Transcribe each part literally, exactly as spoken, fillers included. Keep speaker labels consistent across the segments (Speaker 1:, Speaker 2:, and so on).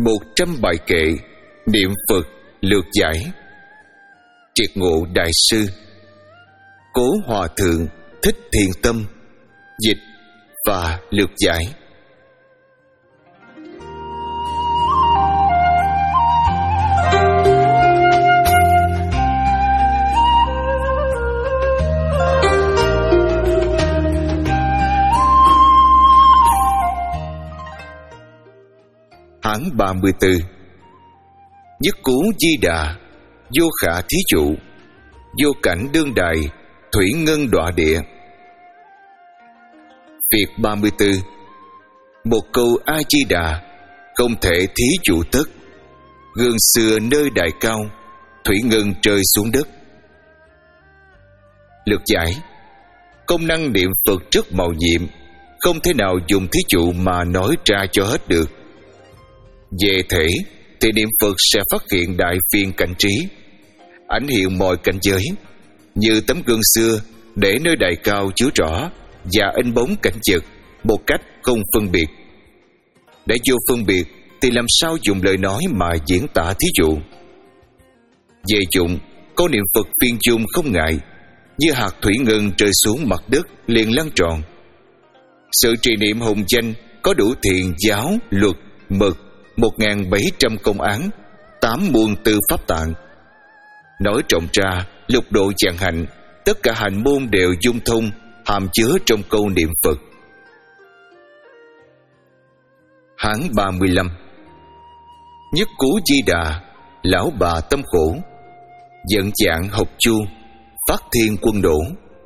Speaker 1: Một trăm bài kệ niệm Phật lược giải. Triệt Ngộ Đại Sư, Cố Hòa Thượng Thích Thiện Tâm dịch và lược giải. Hán ba mươi tư. Nhất Cú Di Đà, vô khả thí trụ, vô cảnh đương đài, thủy ngân đọa địa. Việc ba mươi tư. Một câu A Di Đà không thể thí trụ tất, gương xưa nơi đài cao, thủy ngân rơi xuống đất. Lược giải. Công năng niệm Phật rất màu nhiệm, không thể nào dùng thí trụ mà nói ra cho hết được. Về thể thì niệm Phật sẽ phát hiện đại phiên cảnh trí, ảnh hiện mọi cảnh giới, như tấm gương xưa để nơi đài cao chiếu rõ và in bóng cảnh vật một cách không phân biệt. Để vô phân biệt thì làm sao dùng lời nói mà diễn tả thí dụ. Về dụng, câu niệm Phật viên chung không ngại, như hạt thủy ngân rơi xuống mặt đất liền lăn tròn. Sự trì niệm hùng danh có đủ thiền giáo, luật, mật, một nghìn bảy trăm công án, tám muôn tư pháp tạng. Nói trọng ra, lục độ vạn hạnh, tất cả hành môn đều dung thông, hàm chứa trong câu niệm Phật. Hán ba mươi lăm. Nhất Cú Di Đà, lão bà tâm khổ, giận dạng học chu, phát thiên quân đổ.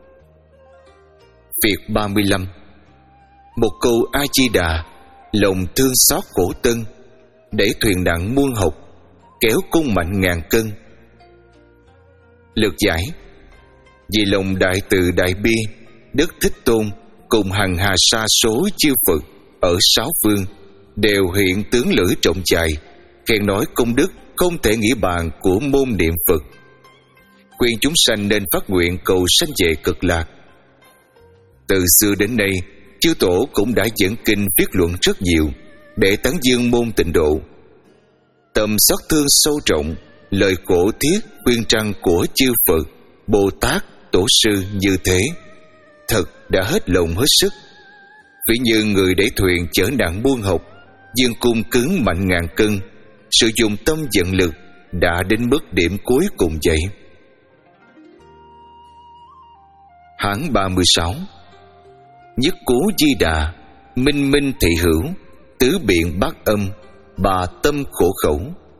Speaker 1: Việc ba mươi lăm. Một câu A Di Đà, lòng thương xót khổ tân, để thuyền nặng muôn học, kéo cung mạnh ngàn cân. Lược giải. Vì lòng đại từ đại bi, Đức Thích Tôn cùng hằng hà sa số chư Phật ở sáu phương đều hiện tướng lưỡi trọng dài, khen nói công đức không thể nghĩ bàn của môn niệm Phật. Khuyên chúng sanh nên phát nguyện cầu sanh về cực lạc. Từ xưa đến nay, chư tổ cũng đã dẫn kinh viết luận rất nhiều để tán dương môn tịnh độ. Tâm xót thương sâu trọng, lời cổ thiết khuyên răn của chư Phật, Bồ Tát, Tổ sư như thế, thật đã hết lòng hết sức. Ví như người đẩy thuyền chở nặng buôn học, dương cung cứng mạnh ngàn cân, sử dụng tâm vận lực đã đến mức điểm cuối cùng vậy. Hán ba mươi sáu. Nhất Cú Di Đà, minh minh thị hữu, tứ biện bát âm, bà tâm khổ khẩu.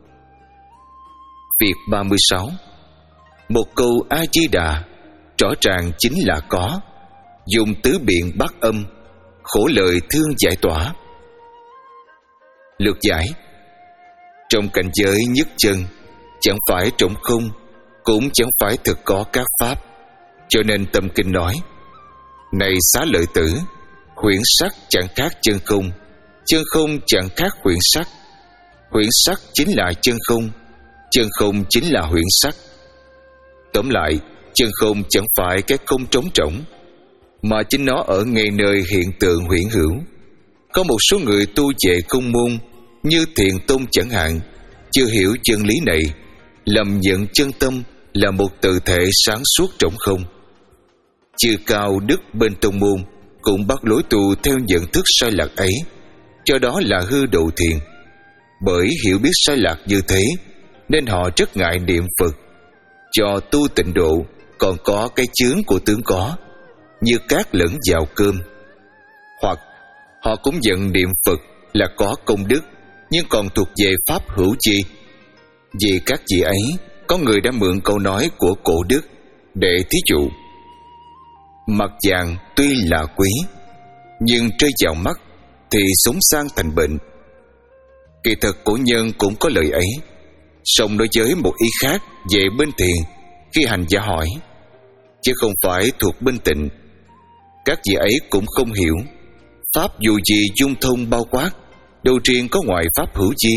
Speaker 1: Việc ba mươi sáu. Một câu A Di Đà rõ ràng chính là có, dùng tứ biện bát âm, khổ lời thương giải tỏa. Lược giải. Trong cảnh giới nhất chân, chẳng phải trống không, cũng chẳng phải thực có các pháp, cho nên tâm kinh nói: này xá lợi tử, huyễn sắc chẳng khác chân không, chân không chẳng khác huyễn sắc, huyễn sắc chính là chân không, chân không chính là huyễn sắc. Tóm lại, chân không chẳng phải cái không trống rỗng, mà chính nó ở ngay nơi hiện tượng huyễn hữu. Có một số người tu về công môn như Thiền Tông chẳng hạn, chưa hiểu chân lý này, lầm nhận chân tâm là một tự thể sáng suốt trống không. Chư cao đức bên tông môn cũng bắt lối tu theo nhận thức sai lạc ấy, cho đó là hư độ thiền. Bởi hiểu biết sai lạc như thế nên họ rất ngại niệm Phật. Cho tu tịnh độ còn có cái chướng của tướng có, như cát lẫn vào cơm. Hoặc họ cũng nhận niệm Phật là có công đức, nhưng còn thuộc về pháp hữu chi. Vì các vị ấy có người đã mượn câu nói của cổ đức để thí dụ: mặt vàng tuy là quý, nhưng rơi vào mắt thì sống sang thành bệnh. Kỳ thật cổ nhân cũng có lời ấy, song đối với một ý khác về bên thiền, khi hành giả hỏi, chứ không phải thuộc bên tịnh. Các vị ấy cũng không hiểu pháp dù gì dung thông bao quát, đâu riêng có ngoại pháp hữu chi.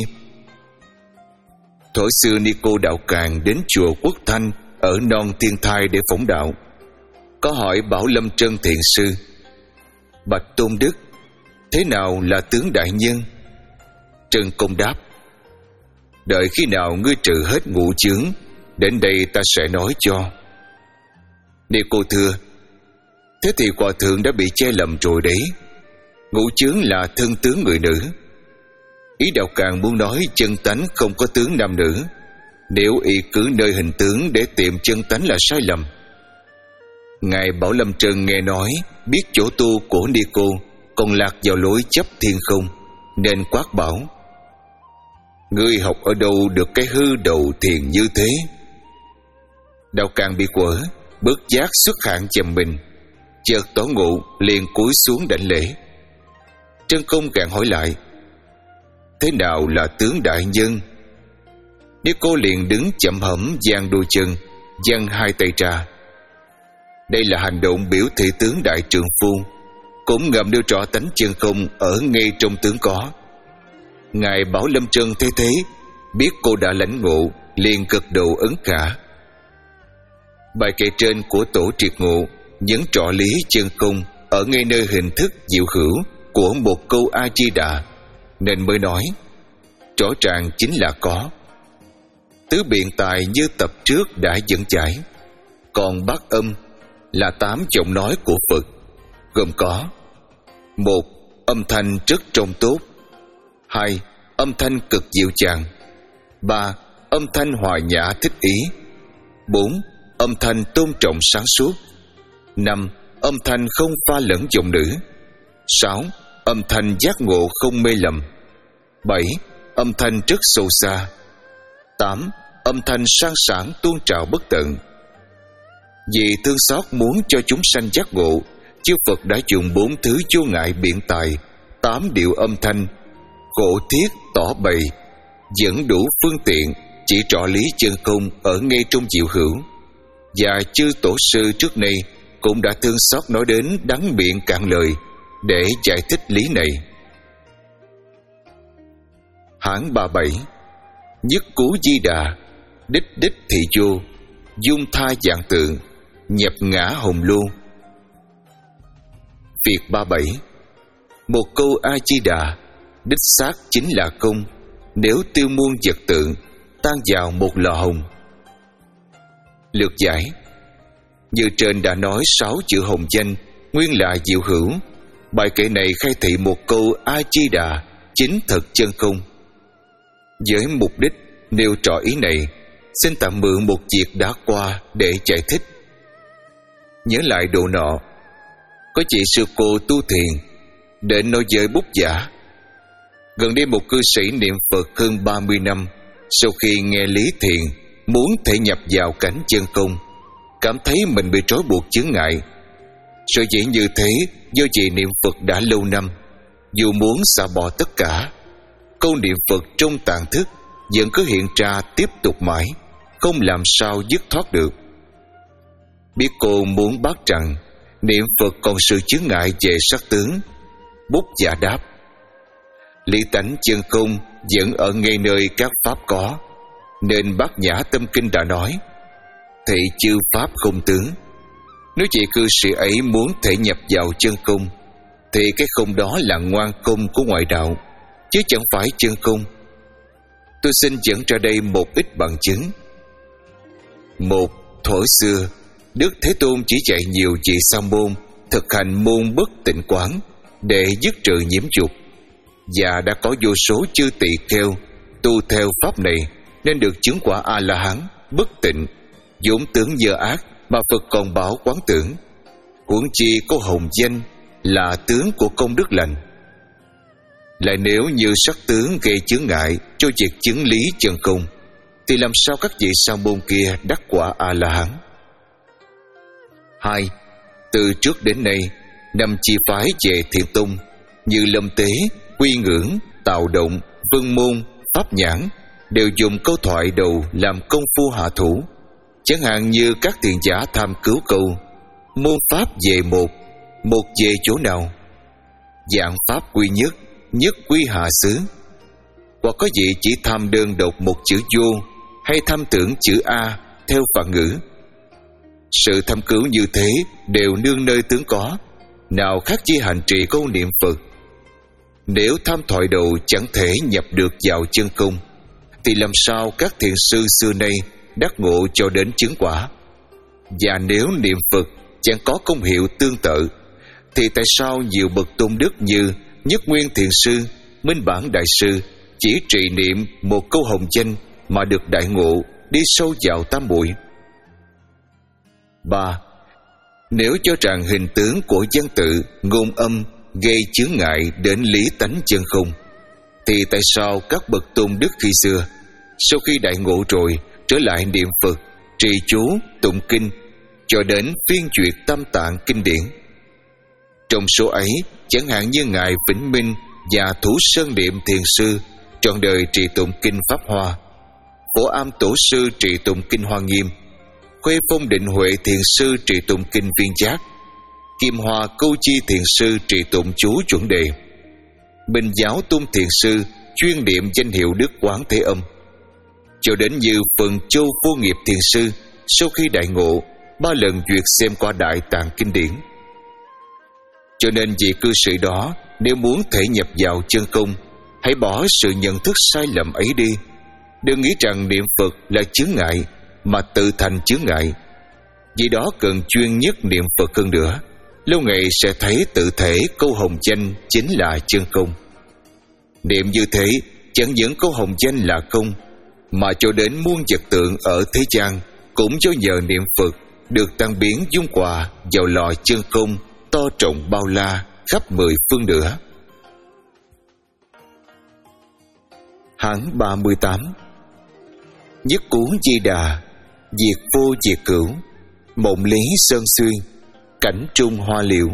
Speaker 1: Thuở xưa ni cô đạo Tràng đến chùa Quốc Thanh ở non Thiên Thai để phỏng đạo, có hỏi Bảo Lâm Trân Thiền Sư: bạch Tôn Đức, thế nào là tướng đại nhân? Trân Công đáp: Đợi khi nào ngươi trừ hết ngũ chướng, đến đây ta sẽ nói cho. Ni Cô thưa: Thế thì hòa thượng đã bị che lầm rồi đấy. Ngũ chướng là thân tướng người nữ. Ý Đạo Càng muốn nói chân tánh không có tướng nam nữ. Nếu y cứ nơi hình tướng để tìm chân tánh là sai lầm. Ngài Bảo Lâm Trân nghe nói biết chỗ tu của Ni Cô còn lạc vào lối chấp thiên không, nên quát bảo: Ngươi học ở đâu được cái hư đầu thiền như thế? Đạo Càng bị quở, bất giác xuất hạn chầm mình, chợt tỏ ngộ, liền cúi xuống đảnh lễ. Trân Công càng hỏi lại: Thế nào là tướng đại nhân? Ni Cô liền đứng chậm hẫm giang đôi chân, giăng hai tay ra. Đây là hành động biểu thị tướng đại trượng phu, cũng ngầm nêu rõ tánh chân không ở ngay trong tướng có. Ngài Bảo Lâm Trân thấy thế, biết cô đã lãnh ngộ, liền gật đầu ấn cả. Bài kệ trên của Tổ Triệt Ngộ nhấn trọ lý chân không ở ngay nơi hình thức diệu hữu của một câu A Di Đà, nên mới nói rõ ràng chính là có. Tứ biện tài như tập trước đã dẫn giải. Còn bát âm là tám giọng nói của Phật, gồm có: một. Âm thanh rất trong tốt. Hai. Âm thanh cực dịu dàng. Ba. Âm thanh hòa nhã thích ý. Bốn. Âm thanh tôn trọng sáng suốt. Năm. Âm thanh không pha lẫn giọng nữ. Sáu. Âm thanh giác ngộ không mê lầm. Bảy. Âm thanh rất sâu xa. Tám. Âm thanh sang sảng tuôn trào bất tận. Vì thương xót muốn cho chúng sanh giác ngộ, chư Phật đã dùng bốn thứ vô ngại biện tài, tám điệu âm thanh, khổ thiết tỏ bày, dẫn đủ phương tiện chỉ rõ lý chân không ở ngay trong diệu hữu. Và chư tổ sư trước đây cũng đã thương xót nói đến đắng miệng cạn lời để giải thích lý này. Hán ba bảy. Nhất cú di đà, đích đích thị vô, dung tha dạng tượng, nhập ngã hồng lô. Việc ba bảy. Một câu A Di Đà đích xác chính là công, nếu tiêu muôn vật tượng tan vào một lò hồng. Lược giải: như trên đã nói sáu chữ hồng danh nguyên là diệu hữu. Bài kệ này khai thị một câu A Di Đà chính thật chân không. Với mục đích nêu rõ ý này, xin tạm mượn một việc đã qua để giải thích. Nhớ lại độ nọ, có chị sư cô tu thiền đến nói với bút giả. Gần đây một cư sĩ niệm Phật hơn ba mươi năm, sau khi nghe lý thiền, muốn thể nhập vào cảnh chân không, cảm thấy mình bị trói buộc chướng ngại. Sở dĩ như thế do chị niệm Phật đã lâu năm, dù muốn xả bỏ tất cả, câu niệm Phật trong tạng thức vẫn cứ hiện ra tiếp tục mãi, không làm sao dứt thoát được. Biết cô muốn bác rằng niệm Phật còn sự chướng ngại về sắc tướng, bút giả đáp: lý tánh chân không vẫn ở ngay nơi các pháp có, nên Bát Nhã Tâm Kinh đã nói: thị chư pháp không tướng. Nếu chị cư sĩ ấy muốn thể nhập vào chân không, thì cái không đó là ngoan không của ngoại đạo, chứ chẳng phải chân không. Tôi xin dẫn ra đây một ít bằng chứng. Một, thuở xưa Đức Thế Tôn chỉ dạy nhiều vị sa môn thực hành môn bất tịnh quán để dứt trừ nhiễm dục, và đã có vô số chư tỳ kheo tu theo pháp này nên được chứng quả A La Hán bất tịnh, vốn tướng dơ ác mà Phật còn bảo quán tưởng. Huống chi có hồng danh là tướng của công đức lành. Lại nếu như sắc tướng gây chướng ngại cho việc chứng lý chân không, thì làm sao các vị sa môn kia đắc quả A La Hán? Hai, từ trước đến nay, năm chi phái về Thiện Tông như Lâm Tế, Quy Ngưỡng, Tào Động, Vân Môn, Pháp Nhãn đều dùng câu thoại đầu làm công phu hạ thủ. Chẳng hạn như các thiền giả tham cứu câu: môn pháp về một, một về chỗ nào? Dạng pháp quy nhất, nhất quy hạ xứ. Hoặc có vị chỉ tham đơn độc một chữ vô, hay tham tưởng chữ A theo phạn ngữ. Sự tham cứu như thế đều nương nơi tướng có, nào khác chi hành trì câu niệm Phật. Nếu tham thoại đầu chẳng thể nhập được vào chân không, thì làm sao các thiền sư xưa nay đắc ngộ cho đến chứng quả? Và nếu niệm Phật chẳng có công hiệu tương tự, thì tại sao nhiều bậc tôn đức như Nhất Nguyên Thiền Sư, Minh Bản Đại Sư chỉ trì niệm một câu hồng danh mà được đại ngộ, đi sâu vào tam muội? Ba. Nếu cho rằng hình tướng của văn tự, ngôn âm gây chướng ngại đến lý tánh chân không, thì tại sao các bậc tôn đức khi xưa, sau khi đại ngộ rồi, trở lại niệm Phật, trì chú, tụng kinh, cho đến tuyên duyệt tam tạng kinh điển? Trong số ấy, chẳng hạn như ngài Vĩnh Minh và Thủ Sơn Niệm Thiền Sư trọn đời trì tụng kinh Pháp Hoa, Phổ Am Tổ Sư trì tụng kinh Hoa Nghiêm, Khuê Phong Định Huệ Thiền Sư trì tụng kinh Viên Giác, Kim Hoa Câu Chi Thiền Sư trì tụng chú chuẩn đề, Bình Giáo Tôn Thiền Sư chuyên niệm danh hiệu Đức Quán Thế Âm, cho đến như Phần Châu Vô Nghiệp Thiền Sư sau khi đại ngộ ba lần duyệt xem qua Đại Tạng kinh điển. Cho nên vị cư sĩ đó, nếu muốn thể nhập vào chân công, hãy bỏ sự nhận thức sai lầm ấy đi. Đừng nghĩ rằng niệm Phật là chướng ngại mà tự thành chướng ngại. Vì đó cần chuyên nhất niệm Phật hơn nữa, lâu ngày sẽ thấy tự thể câu hồng danh chính là chân công. Niệm như thế chẳng những câu hồng danh là công, mà cho đến muôn vật tượng ở thế gian cũng do nhờ niệm Phật được tăng biến dung hòa vào lò chân công to rộng bao la khắp mười phương nữa. Hán ba mươi tám. Nhất Cú Di Đà, diệt vô diệt cửu, mộng lý sơn xuyên, cảnh trung hoa liễu.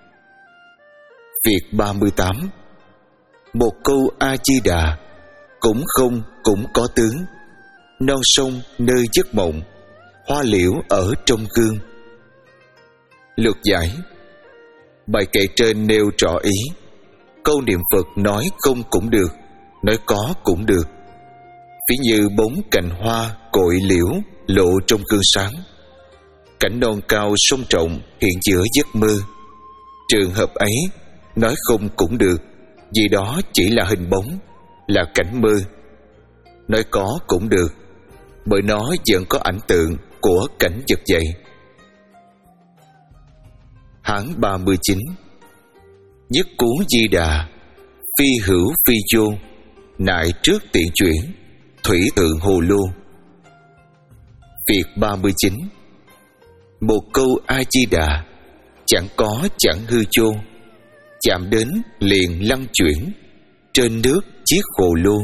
Speaker 1: Việc ba mươi tám. Một câu A Di Đà, cũng không cũng có tướng, non sông nơi giấc mộng, hoa liễu ở trong gương. Lược giải. Bài kệ trên nêu rõ ý, câu niệm Phật nói không cũng được, nói có cũng được. Ví như bóng cành hoa cội liễu lộ trong gương sáng, cảnh non cao sông rộng hiện giữa giấc mơ. Trường hợp ấy nói không cũng được, vì đó chỉ là hình bóng, là cảnh mơ. Nói có cũng được, bởi nó vẫn có ảnh tượng của cảnh vật vậy. Hán ba mươi chín. Nhất Cú Di Đà, phi hữu phi vô, nại trước tiện chuyển, thủy tượng hồ lô. Việc ba mươi chín. Một câu A Di Đà, chẳng có chẳng hư vô, chạm đến liền lăn chuyển, trên nước chiếc hồ lô.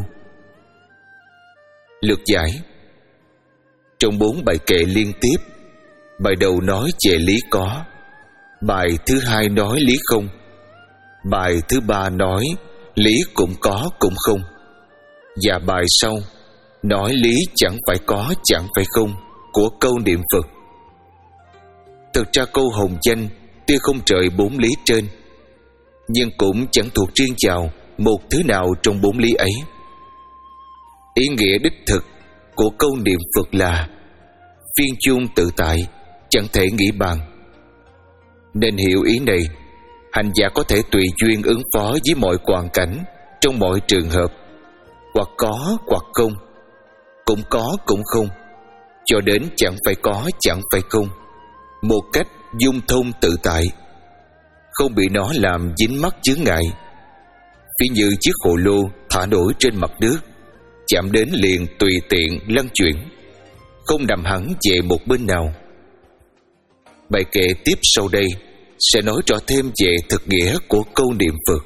Speaker 1: Lược giải. Trong bốn bài kệ liên tiếp, bài đầu nói về lý có, bài thứ hai nói lý không, bài thứ ba nói lý cũng có cũng không, và bài sau nói lý chẳng phải có chẳng phải không của câu niệm Phật. Thực ra câu hồng danh tuy không rời bốn lý trên, nhưng cũng chẳng thuộc riêng vào một thứ nào trong bốn lý ấy. Ý nghĩa đích thực của câu niệm Phật là phiên chung tự tại, chẳng thể nghĩ bàn. Nên hiểu ý này, hành giả có thể tùy duyên ứng phó với mọi hoàn cảnh, trong mọi trường hợp, hoặc có hoặc không, cũng có cũng không, cho đến chẳng phải có chẳng phải không, một cách dung thông tự tại, không bị nó làm dính mắc chướng ngại. Ví như chiếc hồ lô thả nổi trên mặt nước, chạm đến liền tùy tiện lăn chuyển, không nằm hẳn về một bên nào. Bài kệ tiếp sau đây sẽ nói rõ thêm về thực nghĩa của câu niệm Phật.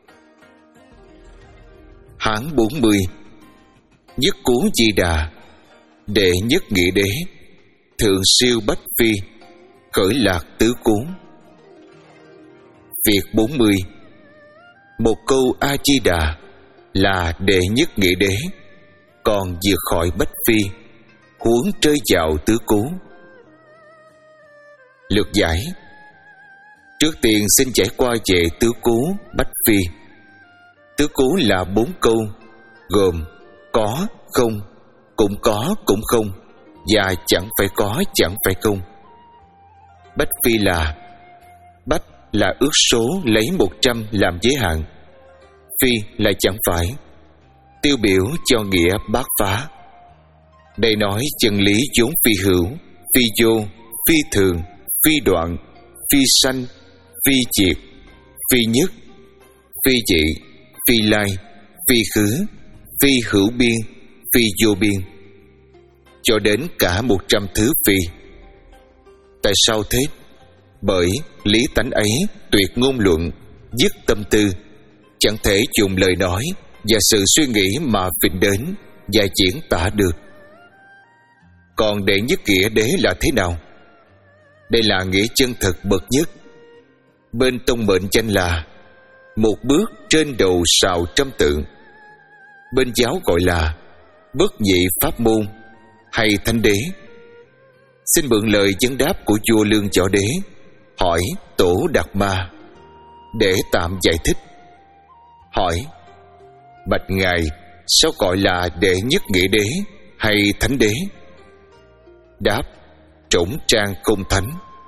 Speaker 1: Hán bốn mươi. Nhất Cú Di Đà, đệ nhất nghĩa đế, thượng siêu bách phi, khởi lạc tứ cuốn. Việc bốn mươi. Một câu A Di Đà là đệ nhất nghĩa đế, còn vượt khỏi bách phi, huống rơi vào tứ cuốn. Lược giải. Trước tiên xin giải qua về tứ cú bách phi. Tứ cú là bốn câu, gồm có, không, cũng có, cũng không, và chẳng phải có, chẳng phải không. Bách phi là, bách là ước số lấy một trăm làm giới hạn, phi là chẳng phải. tiêu biểu cho nghĩa bát phá. Đây nói chân lý vốn phi hữu, phi vô, phi thường, phi đoạn, phi sanh, phi diệt, phi nhất, phi dị, phi lai, phi khứ, phi hữu biên, phi vô biên, cho đến cả một trăm thứ phi. Tại sao thế? Bởi lý tánh ấy tuyệt ngôn luận, dứt tâm tư, chẳng thể dùng lời nói và sự suy nghĩ mà phình đến và diễn tả được. Còn đệ nhất nghĩa đế là thế nào? Đây là nghĩa chân thực bậc nhất. Bên tông mệnh danh là một bước trên đầu sào trăm tượng. Bên giáo gọi là bất nhị pháp môn hay thánh đế. Xin mượn lời vấn đáp của vua Lương Võ Đế hỏi Tổ Đạt Ma để tạm giải thích. Hỏi: bạch ngài, sao gọi là đệ nhất nghĩa đế hay thánh đế? Đáp: trỗng trang không thánh.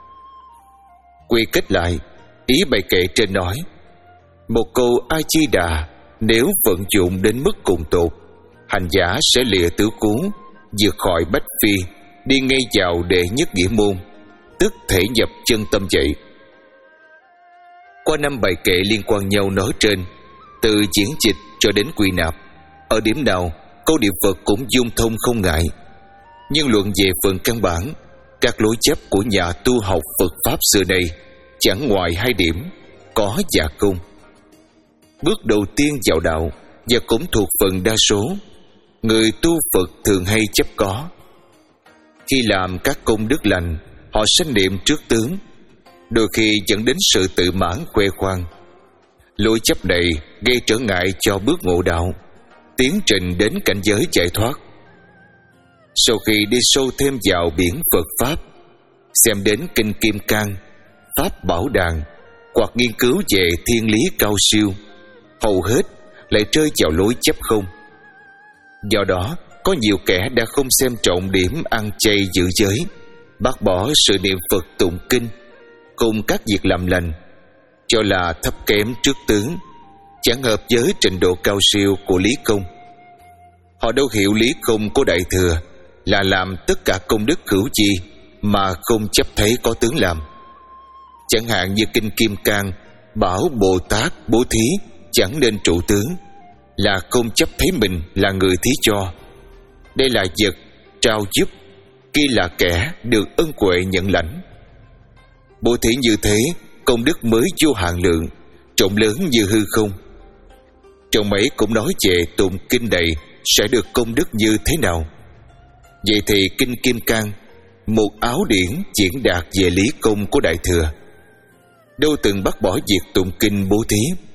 Speaker 1: Quy kết lại, ý bài kệ trên nói: một câu A Di Đà nếu vận dụng đến mức cùng tột, hành giả sẽ lìa tứ cứu, vượt khỏi bách phi, đi ngay vào đệ nhất nghĩa môn, tức thể nhập chân tâm vậy. Qua năm bài kệ liên quan nhau nói trên, từ diễn dịch cho đến quy nạp, ở điểm nào câu niệm Phật cũng dung thông không ngại. Nhưng luận về phần căn bản, các lối chấp của nhà tu học Phật Pháp xưa nay chẳng ngoài hai điểm: có và không. Bước đầu tiên vào đạo, và cũng thuộc phần đa số, người tu Phật thường hay chấp có. Khi làm các công đức lành, họ sanh niệm trước tướng, đôi khi dẫn đến sự tự mãn khoe khoang. Lối chấp này gây trở ngại cho bước ngộ đạo, tiến trình đến cảnh giới giải thoát. Sau khi đi sâu thêm vào biển Phật Pháp, xem đến Kinh Kim Cang, Pháp Bảo Đàn, hoặc nghiên cứu về thiên lý cao siêu, hầu hết lại rơi vào lối chấp không. Do đó, có nhiều kẻ đã không xem trọng điểm ăn chay giữ giới, bác bỏ sự niệm Phật tụng kinh cùng các việc làm lành, cho là thấp kém trước tướng, chẳng hợp với trình độ cao siêu của lý công. Họ đâu hiểu lý công của Đại Thừa là làm tất cả công đức hữu chi mà không chấp thấy có tướng làm. Chẳng hạn như Kinh Kim Cang bảo Bồ Tát bố thí chẳng nên trụ tướng, là không chấp thấy mình là người thí cho. Đây là vật trao giúp, kia là kẻ được ân huệ nhận lãnh. Bố thí như thế, công đức mới vô hạn lượng, rộng lớn như hư không. Trong ấy cũng nói về tụng kinh này sẽ được công đức như thế nào. Vậy thì Kinh Kim Cang, một áo điển diễn đạt về lý công của Đại Thừa, đâu từng bác bỏ việc tụng kinh bố thí.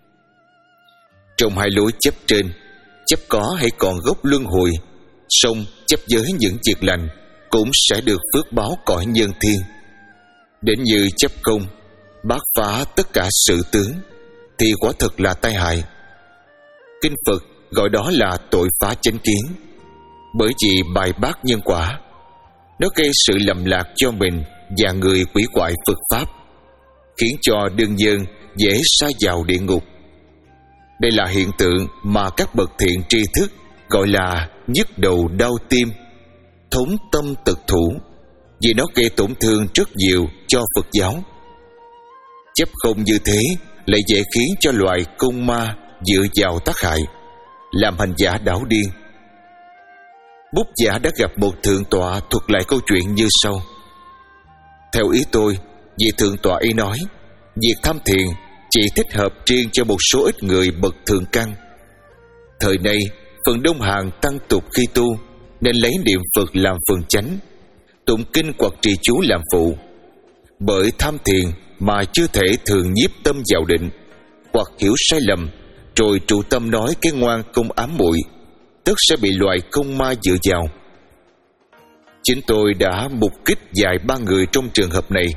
Speaker 1: Trong hai lối chấp trên, chấp có hay còn gốc luân hồi, song chấp với những việc lành cũng sẽ được phước báo cõi nhân thiên. Đến như chấp không, bác phá tất cả sự tướng, thì quả thật là tai hại. Kinh Phật gọi đó là tội phá chánh kiến, bởi vì bài bác nhân quả, nó gây sự lầm lạc cho mình và người quỷ quại Phật Pháp, khiến cho đương nhân dễ sa vào địa ngục. Đây là hiện tượng mà các bậc thiện tri thức gọi là nhức đầu đau tim, thống tâm tật thủ, vì nó gây tổn thương rất nhiều cho Phật giáo. Chấp không như thế lại dễ khiến cho loài công ma dựa vào tác hại, làm hành giả đảo điên. Bút giả đã gặp một thượng tọa thuật lại câu chuyện như sau. Theo ý tôi, vị thượng tọa ấy nói, việc tham thiền chỉ thích hợp riêng cho một số ít người bậc thượng căn. Thời nay, phần đông hàng tăng tục khi tu nên lấy niệm Phật làm phần chánh, tụng kinh hoặc trì chú làm phụ. Bởi tham thiền mà chưa thể thường nhiếp tâm vào định, hoặc hiểu sai lầm rồi trụ tâm nói cái ngoan không ám muội, tất sẽ bị loài công ma dựa vào. Chính tôi đã mục kích vài ba người trong trường hợp này.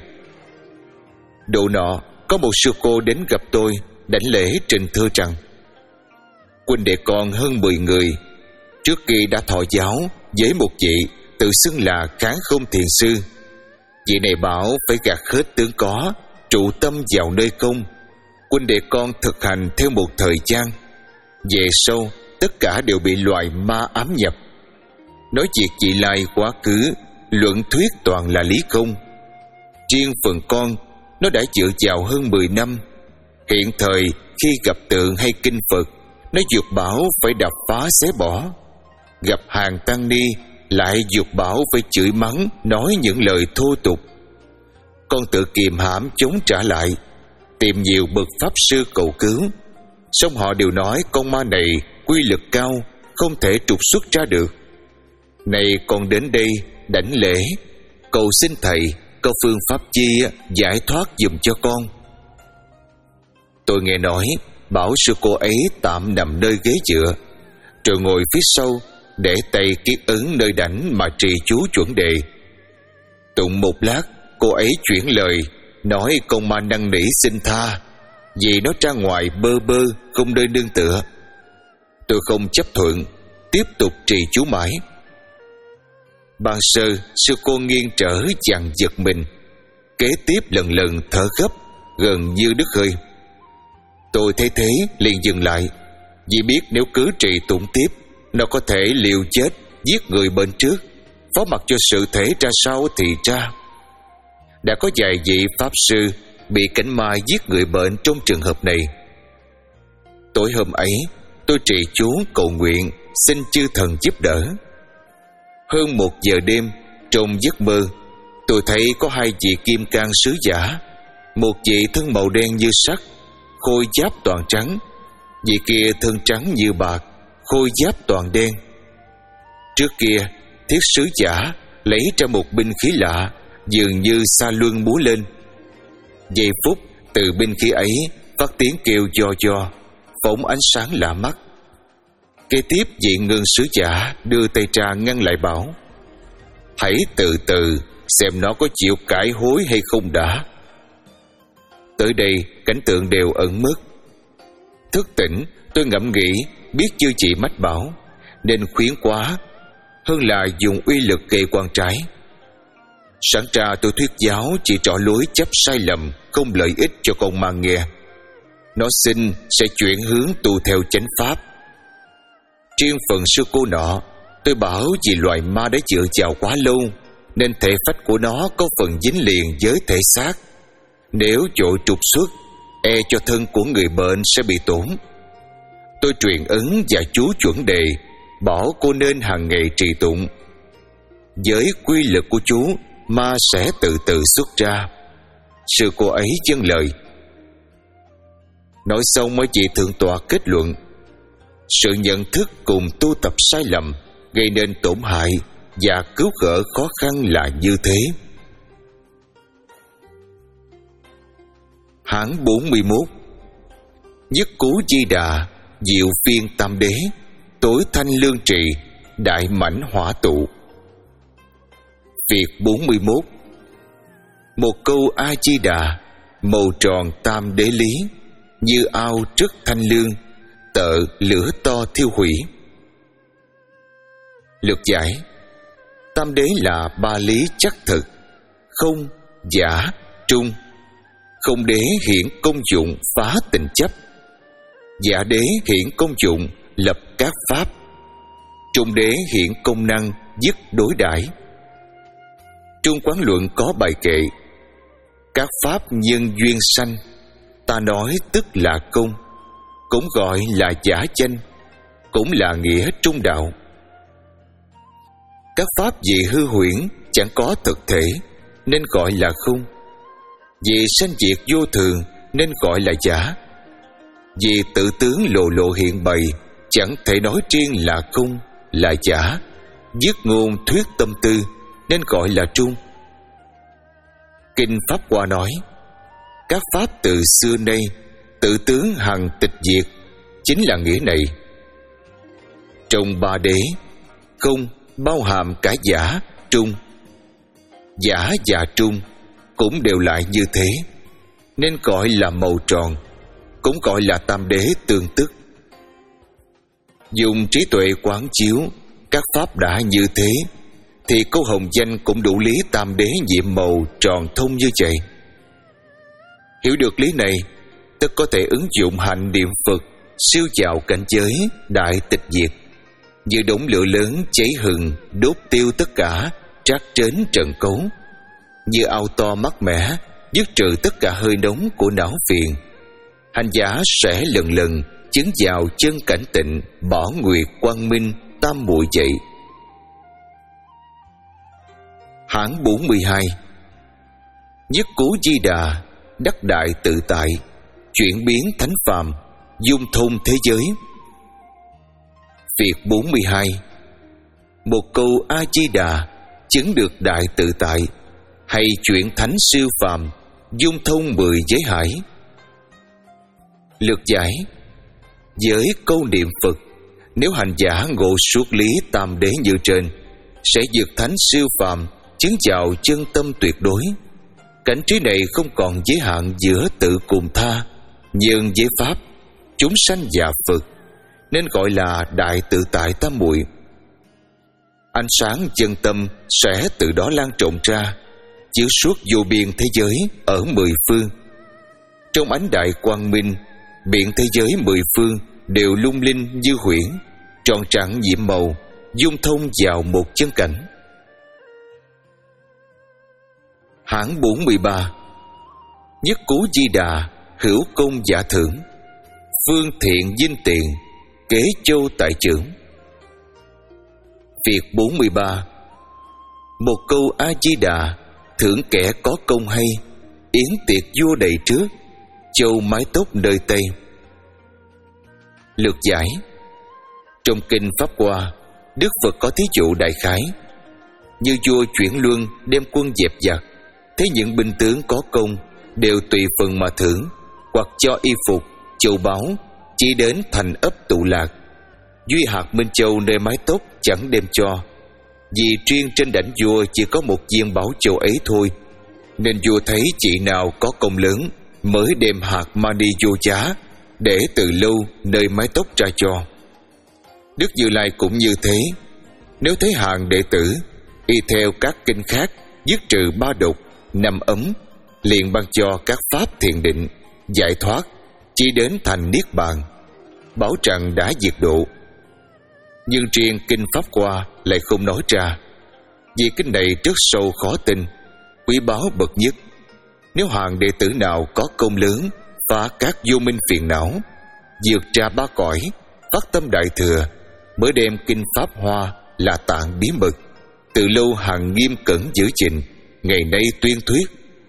Speaker 1: Độ nọ, có một sư cô đến gặp tôi đảnh lễ trình thưa rằng: huynh đệ con hơn mười người trước khi đã thọ giáo với một vị tự xưng là Kháng Không Thiền Sư. Vị này bảo phải gạt hết tướng có, trụ tâm vào nơi công. Huynh đệ con thực hành theo một thời gian, về sau tất cả đều bị loài ma ám nhập. Nói việc vị lai quá khứ, luận thuyết toàn là lý không. Riêng phần con, nó đã dựa vào hơn mười năm. Hiện thời khi gặp tượng hay kinh Phật, nó giục bảo phải đập phá xé bỏ. Gặp hàng tăng ni lại giục bảo phải chửi mắng, nói những lời thô tục. Con tự kiềm hãm chống trả lại, tìm nhiều bậc pháp sư cầu cứu, song họ đều nói con ma này quy lực cao, không thể trục xuất ra được. Này con đến đây đảnh lễ, cầu xin thầy có phương pháp chi giải thoát giùm cho con. Tôi nghe nói bảo sư cô ấy tạm nằm nơi ghế dựa, rồi ngồi phía sau để tay kiết ấn nơi đảnh mà trì chú chuẩn đề. Tụng một lát, cô ấy chuyển lời nói con ma năn nỉ xin tha, vì nó ra ngoài bơ bơ không nơi nương tựa. Tôi không chấp thuận, tiếp tục trì chú mãi. Ban sơ sư cô nghiêng trở dằn giật mình, kế tiếp lần lần thở gấp gần như đứt hơi. Tôi thấy thế liền dừng lại, vì biết nếu cứ trì tụng tiếp, nó có thể liều chết giết người bên trước, phó mặc cho sự thể ra sao thì ra. Đã có vài vị pháp sư bị cảnh ma giết người bệnh trong trường hợp này. Tối hôm ấy, tôi trì chú cầu nguyện xin chư thần giúp đỡ. Hơn một giờ đêm, trong giấc mơ, tôi thấy có hai vị kim cang sứ giả. Một vị thân màu đen như sắt, khôi giáp toàn trắng; vị kia thân trắng như bạc, khôi giáp toàn đen. Trước kia, thiết sứ giả lấy ra một binh khí lạ, dường như sa luân múa lên. Giây phút, từ binh khí ấy phát tiếng kêu do do, phóng ánh sáng lạ mắt. Kế tiếp, vị ngân sứ giả đưa tay ra ngăn lại bảo: hãy từ từ xem nó có chịu cải hối hay không đã. Tới đây cảnh tượng đều ẩn mất. Thức tỉnh, tôi ngẫm nghĩ biết chư chị mách bảo nên khuyến quá hơn là dùng uy lực gây quan trái. Sẵn ra tôi thuyết giáo chỉ trỏ lối chấp sai lầm, không lợi ích cho con ma nghe. Nó xin sẽ chuyển hướng tu theo chánh pháp. Riêng phần sư cô nọ, tôi bảo vì loài ma đã dựa vào quá lâu, nên thể phách của nó có phần dính liền với thể xác. Nếu vội trục xuất, e cho thân của người bệnh sẽ bị tổn. Tôi truyền ấn và chú chuẩn đề, bảo cô nên hàng ngày trì tụng. Với quy lực của chú, ma sẽ từ từ xuất ra. Sư cô ấy dâng lời. Nói xong mấy vị thượng tọa kết luận: sự nhận thức cùng tu tập sai lầm gây nên tổn hại, và cứu gỡ khó khăn là như thế. Hán bốn mươi mốt. Nhất cú Di Đà, diệu phiên tam đế, tối thanh lương trì, đại mãnh hỏa tụ. Việc bốn mươi mốt. Một câu A Di Đà, màu tròn tam đế lý, như ao trước thanh lương, tợ lửa to thiêu hủy. Lược giải: tam đế là ba lý chắc thực: không, giả, trung. Không đế hiển công dụng phá tình chấp, giả đế hiển công dụng lập các pháp, trung đế hiển công năng dứt đối đãi. Trung Quán Luận có bài kệ: các pháp nhân duyên sanh, ta nói tức là công, cũng gọi là giả danh, cũng là nghĩa trung đạo. Các pháp vì hư huyễn chẳng có thực thể nên gọi là không, vì sanh diệt vô thường nên gọi là giả, vì tự tướng lộ lộ hiện bày chẳng thể nói riêng là không, là giả, dứt ngôn thuyết tâm tư nên gọi là trung. Kinh Pháp Hoa nói: các pháp từ xưa nay tự tướng hằng tịch diệt, chính là nghĩa này. Trong ba đế, không bao hàm cả giả, trung. Giả và trung cũng đều lại như thế, nên gọi là màu tròn, cũng gọi là tam đế tương tức. Dùng trí tuệ quán chiếu các pháp đã như thế, thì câu hồng danh cũng đủ lý tam đế nhiệm màu tròn thông như vậy. Hiểu được lý này, tất có thể ứng dụng hạnh niệm Phật siêu chào cảnh giới đại tịch diệt, như đống lửa lớn cháy hừng đốt tiêu tất cả trát trến trần cấu, như ao to mát mẻ dứt trừ tất cả hơi nóng của não phiền. Hành giả sẽ lần lần chứng vào chân cảnh tịnh, bỏ nguyệt quang minh tam muội dậy. Hãng bốn mươi hai. Nhất cú Di Đà, đắc đại tự tại, chuyển biến thánh phàm, dung thông thế giới. Việc bốn mươi hai. Một câu A Di Đà chứng được đại tự tại, hay chuyển thánh siêu phàm, dung thông mười giới hải. Lược giải. Với câu niệm Phật, nếu hành giả ngộ suốt lý tam đế như trên, sẽ vượt thánh siêu phàm, chứng vào chân tâm tuyệt đối. Cảnh trí này không còn giới hạn giữa tự cùng tha, nhân với pháp, chúng sanh và Phật, nên gọi là đại tự tại tam muội. Ánh sáng chân tâm sẽ từ đó lan trộn ra, chiếu suốt vô biên thế giới ở mười phương. Trong ánh đại quang minh, biện thế giới mười phương đều lung linh như huyễn, tròn trẳng nhiễm màu, dung thông vào một chân cảnh. Hãng bốn mươi ba. Nhất cú Di Đà, hữu công giả thưởng, phương thiện dinh tiền, kế châu tại trưởng. Việc bốn mươi ba. Một câu A Di Đà thưởng kẻ có công hay, yến tiệc vua đầy trước, châu mái tóc nơi Tây. Lược giải. Trong kinh Pháp Hoa, Đức Phật có thí dụ đại khái, như vua chuyển luân đem quân dẹp giặc, thấy những binh tướng có công đều tùy phần mà thưởng, hoặc cho y phục, châu báu, chỉ đến thành ấp tụ lạc. Duy hạt Minh Châu nơi mái tóc chẳng đem cho, vì riêng trên đảnh vua chỉ có một viên bảo châu ấy thôi, nên vua thấy chị nào có công lớn mới đem hạt mani vô giá để từ lâu nơi mái tóc ra cho. Đức Như Lai cũng như thế, nếu thấy hàng đệ tử y theo các kinh khác dứt trừ ba độc, năm ấm, liền ban cho các pháp thiền định, giải thoát, chỉ đến thành niết bàn, bảo rằng đã diệt độ. Nhưng riêng kinh Pháp Hoa lại không nói ra, vì kinh này rất sâu khó tin, quý báu bậc nhất. Nếu hàng đệ tử nào có công lớn, phá các vô minh phiền não, vượt ra ba cõi, phát tâm đại thừa, mới đem kinh Pháp Hoa là tạng bí mật, từ lâu hàng nghiêm cẩn giữ gìn, ngày nay tuyên thuyết.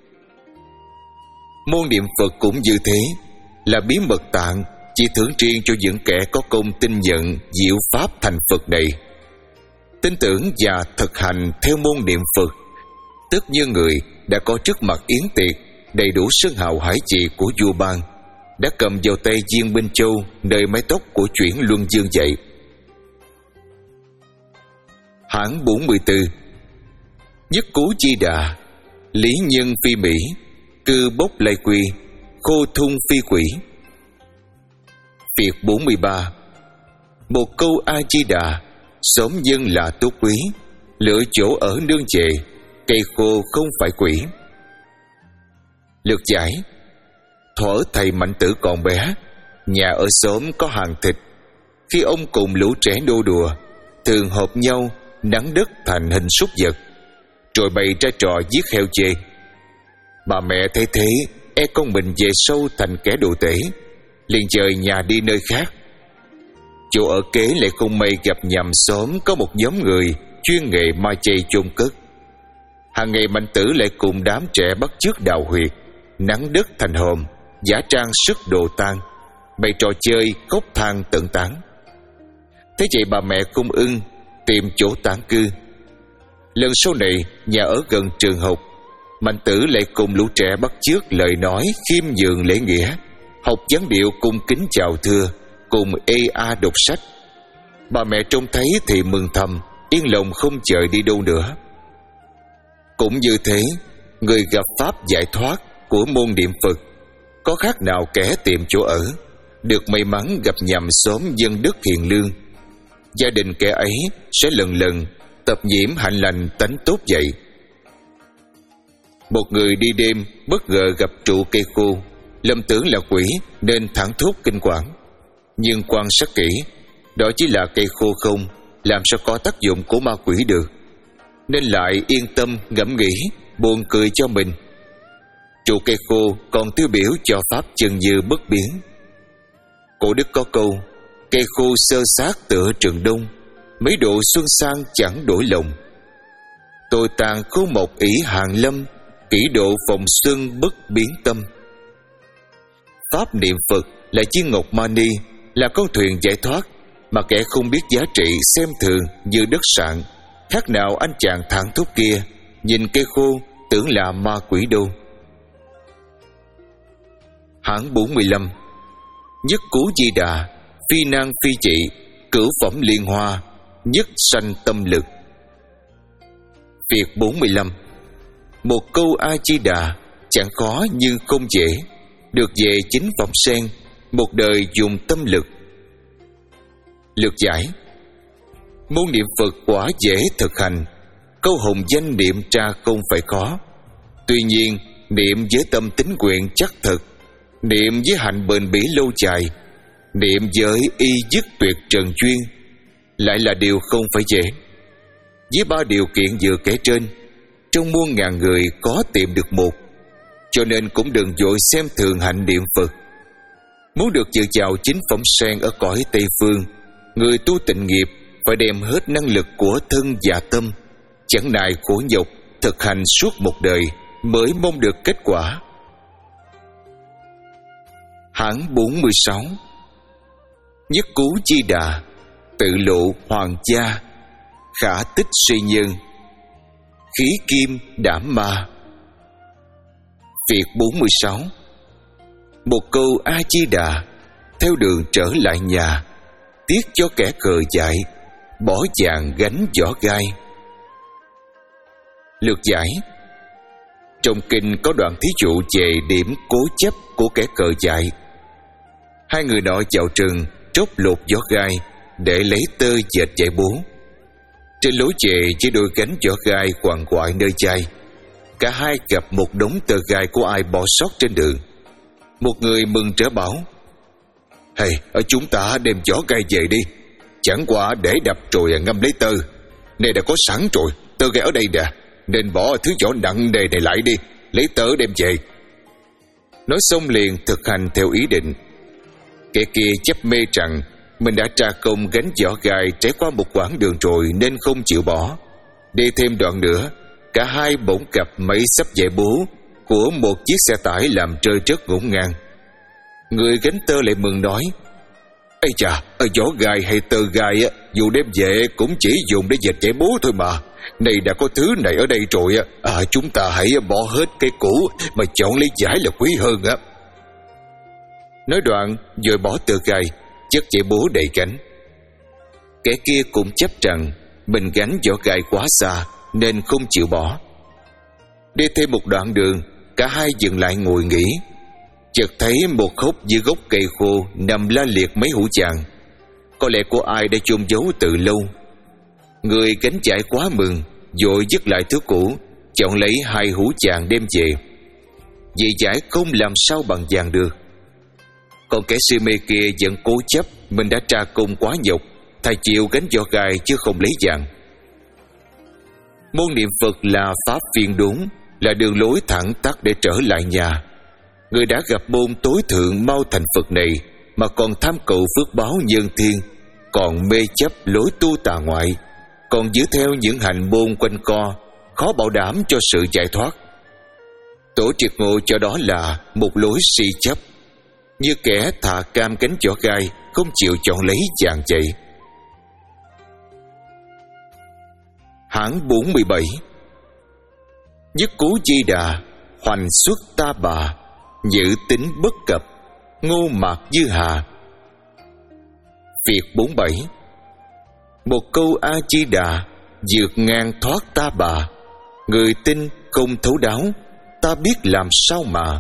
Speaker 1: Môn niệm Phật cũng như thế, là bí mật tạng, chỉ thưởng riêng cho những kẻ có công tin nhận diệu pháp thành Phật này. Tin tưởng và thực hành theo môn niệm Phật, tức như người đã có trước mặt yến tiệc đầy đủ sơn hào hải trì của vua ban, đã cầm vào tay viên Minh Châu nơi mái tóc của chuyển luân dương dậy. Hãng bốn mươi tư. Nhất cú Di Đà, lý nhân phi mỹ, cư bốc lai quy, khô thung phi quỷ. Việc bốn mươi ba. Một câu A Di Đà, xóm dân là tốt quý, lựa chỗ ở nương chệ, cây khô không phải quỷ. Lược giải. Thuở thầy Mạnh Tử còn bé, nhà ở xóm có hàng thịt. Khi ông cùng lũ trẻ nô đùa, thường hợp nhau nắn đất thành hình súc vật, rồi bày ra trò giết heo chê. Bà mẹ thấy thế, e con mình về sâu thành kẻ đồ tể, liền dời nhà đi nơi khác. Chỗ ở kế lại không may gặp nhầm xóm có một nhóm người chuyên nghệ ma chay chôn cất. Hàng ngày Mạnh Tử lại cùng đám trẻ bắt chước đào huyệt, nắn đất thành hòm, giả trang sức đồ tang, bày trò chơi khóc than tận tán. Thế vậy bà mẹ cung ưng tìm chỗ tản cư. Lần sau này nhà ở gần trường học, Mạnh Tử lại cùng lũ trẻ bắt chước lời nói khiêm nhường lễ nghĩa, học dáng điệu cung kính chào thưa, cùng ê a đọc sách. Bà mẹ trông thấy thì mừng thầm, yên lòng không chờ đi đâu nữa. Cũng như thế, người gặp pháp giải thoát của môn niệm Phật, có khác nào kẻ tìm chỗ ở, được may mắn gặp nhầm xóm dân đức hiền lương. Gia đình kẻ ấy sẽ lần lần tập nhiễm hạnh lành tánh tốt vậy. Một người đi đêm bất ngờ gặp trụ cây khô, lầm tưởng là quỷ nên thẳng thốt kinh quản. Nhưng quan sát kỹ, đó chỉ là cây khô không, làm sao có tác dụng của ma quỷ được, nên lại yên tâm ngẫm nghĩ, buồn cười cho mình. Trụ cây khô còn tiêu biểu cho pháp chân như bất biến. Cổ đức có câu: cây khô sơ sát tựa trường đông, mấy độ xuân sang chẳng đổi lòng. Tôi tàn khô một ỷ hàng lâm, kỷ độ phòng xuân bất biến tâm. Pháp niệm Phật là chiếc ngọc mani, là con thuyền giải thoát, mà kẻ không biết giá trị xem thường như đất sạn, khác nào anh chàng thẳng thốt kia nhìn cây khô tưởng là ma quỷ đâu. Hãng bốn mươi lăm. Nhất cú di đà, phi nan phi trị, cửu phẩm liên hoa, nhất sanh tâm lực. Việc bốn mươi lăm. Một câu A Di Đà chẳng khó nhưng không dễ, được về chính phẩm sen, một đời dùng tâm lực. Lược giải: môn niệm Phật quả dễ thực hành, câu hồng danh niệm ra không phải khó. Tuy nhiên, niệm với tâm tín nguyện chắc thực, niệm với hạnh bền bỉ lâu dài, niệm với y dứt tuyệt trần duyên, lại là điều không phải dễ. Với ba điều kiện vừa kể trên, trong muôn ngàn người có tìm được một, cho nên cũng đừng vội xem thường hạnh niệm Phật. Muốn được dự vào chính phẩm sen ở cõi Tây Phương, người tu tịnh nghiệp phải đem hết năng lực của thân và tâm, chẳng nài khổ nhọc thực hành suốt một đời mới mong được kết quả. Hãng bốn mươi sáu. Nhất cú di đà, tự lộ hoàng gia, khả tích suy nhân, khí kim đảm ma. Việc bốn mươi sáu. Một câu A Di Đà, theo đường trở lại nhà, tiếc cho kẻ khờ dại, bỏ vàng gánh vỏ gai. Lược giải: trong kinh có đoạn thí dụ về điểm cố chấp của kẻ cờ dại. Hai người nọ vào rừng tróc lột vỏ gai để lấy tơ dệt vải bố. Trên lối về với đôi gánh vỏ gai quằn quại nơi chai, cả hai gặp một đống tơ gai của ai bỏ sót trên đường. Một người mừng trở bảo: "Hay, hey, chúng ta đem vỏ gai về đi, chẳng qua để đập rồi ngâm lấy tơ. Này đã có sẵn rồi, tơ gai ở đây nè, nên bỏ thứ vỏ nặng nề này lại đi, lấy tơ đem về." Nói xong liền thực hành theo ý định. Kẻ kia chấp mê rằng mình đã tra công gánh vỏ gai trải qua một quãng đường rồi nên không chịu bỏ. Đi thêm đoạn nữa, cả hai bỗng gặp mấy xấp vải bố của một chiếc xe tải làm rơi rớt ngổn ngang. Người gánh tơ lại mừng nói: "Ây chà, vỏ gai hay tơ gai á, dù đem về cũng chỉ dùng để dệt vải bố thôi mà. Này đã có thứ này ở đây rồi á, à, chúng ta hãy bỏ hết cái cũ mà chọn lấy vải là quý hơn á." Nói đoạn rồi bỏ tơ gai, chất vải bố đầy gánh. Kẻ kia cũng chấp rằng mình gánh vỏ gai quá xa nên không chịu bỏ. Đi thêm một đoạn đường, cả hai dừng lại ngồi nghỉ. Chợt thấy một khúc dưới gốc cây khô nằm la liệt mấy hũ vàng, có lẽ của ai đã chôn giấu từ lâu. Người gánh vải quá mừng, vội dứt lại thứ cũ, chọn lấy hai hũ vàng đem về. Vì vải không làm sao bằng vàng được. Còn kẻ si mê kia vẫn cố chấp mình đã tra công quá nhọc, thà chịu gánh vỏ gai chứ không lấy vàng. Môn niệm Phật là pháp viên đúng, là đường lối thẳng tắc để trở lại nhà. Người đã gặp môn tối thượng mau thành Phật này mà còn tham cầu phước báo nhân thiên, còn mê chấp lối tu tà ngoại, còn giữ theo những hành môn quanh co, khó bảo đảm cho sự giải thoát. Tổ triệt ngộ cho đó là một lối si chấp, như kẻ thà cam gánh vỏ gai không chịu chọn lấy vàng vậy. Hãng bốn mươi bảy. Nhất cú di đà, hoành xuất ta bà, nhữ tính bất cập, ngô mạc dư hà. Việc bốn mươi bảy. Một câu A Di Đà vượt ngang thoát ta bà, người tin không thấu đáo, ta biết làm sao mà.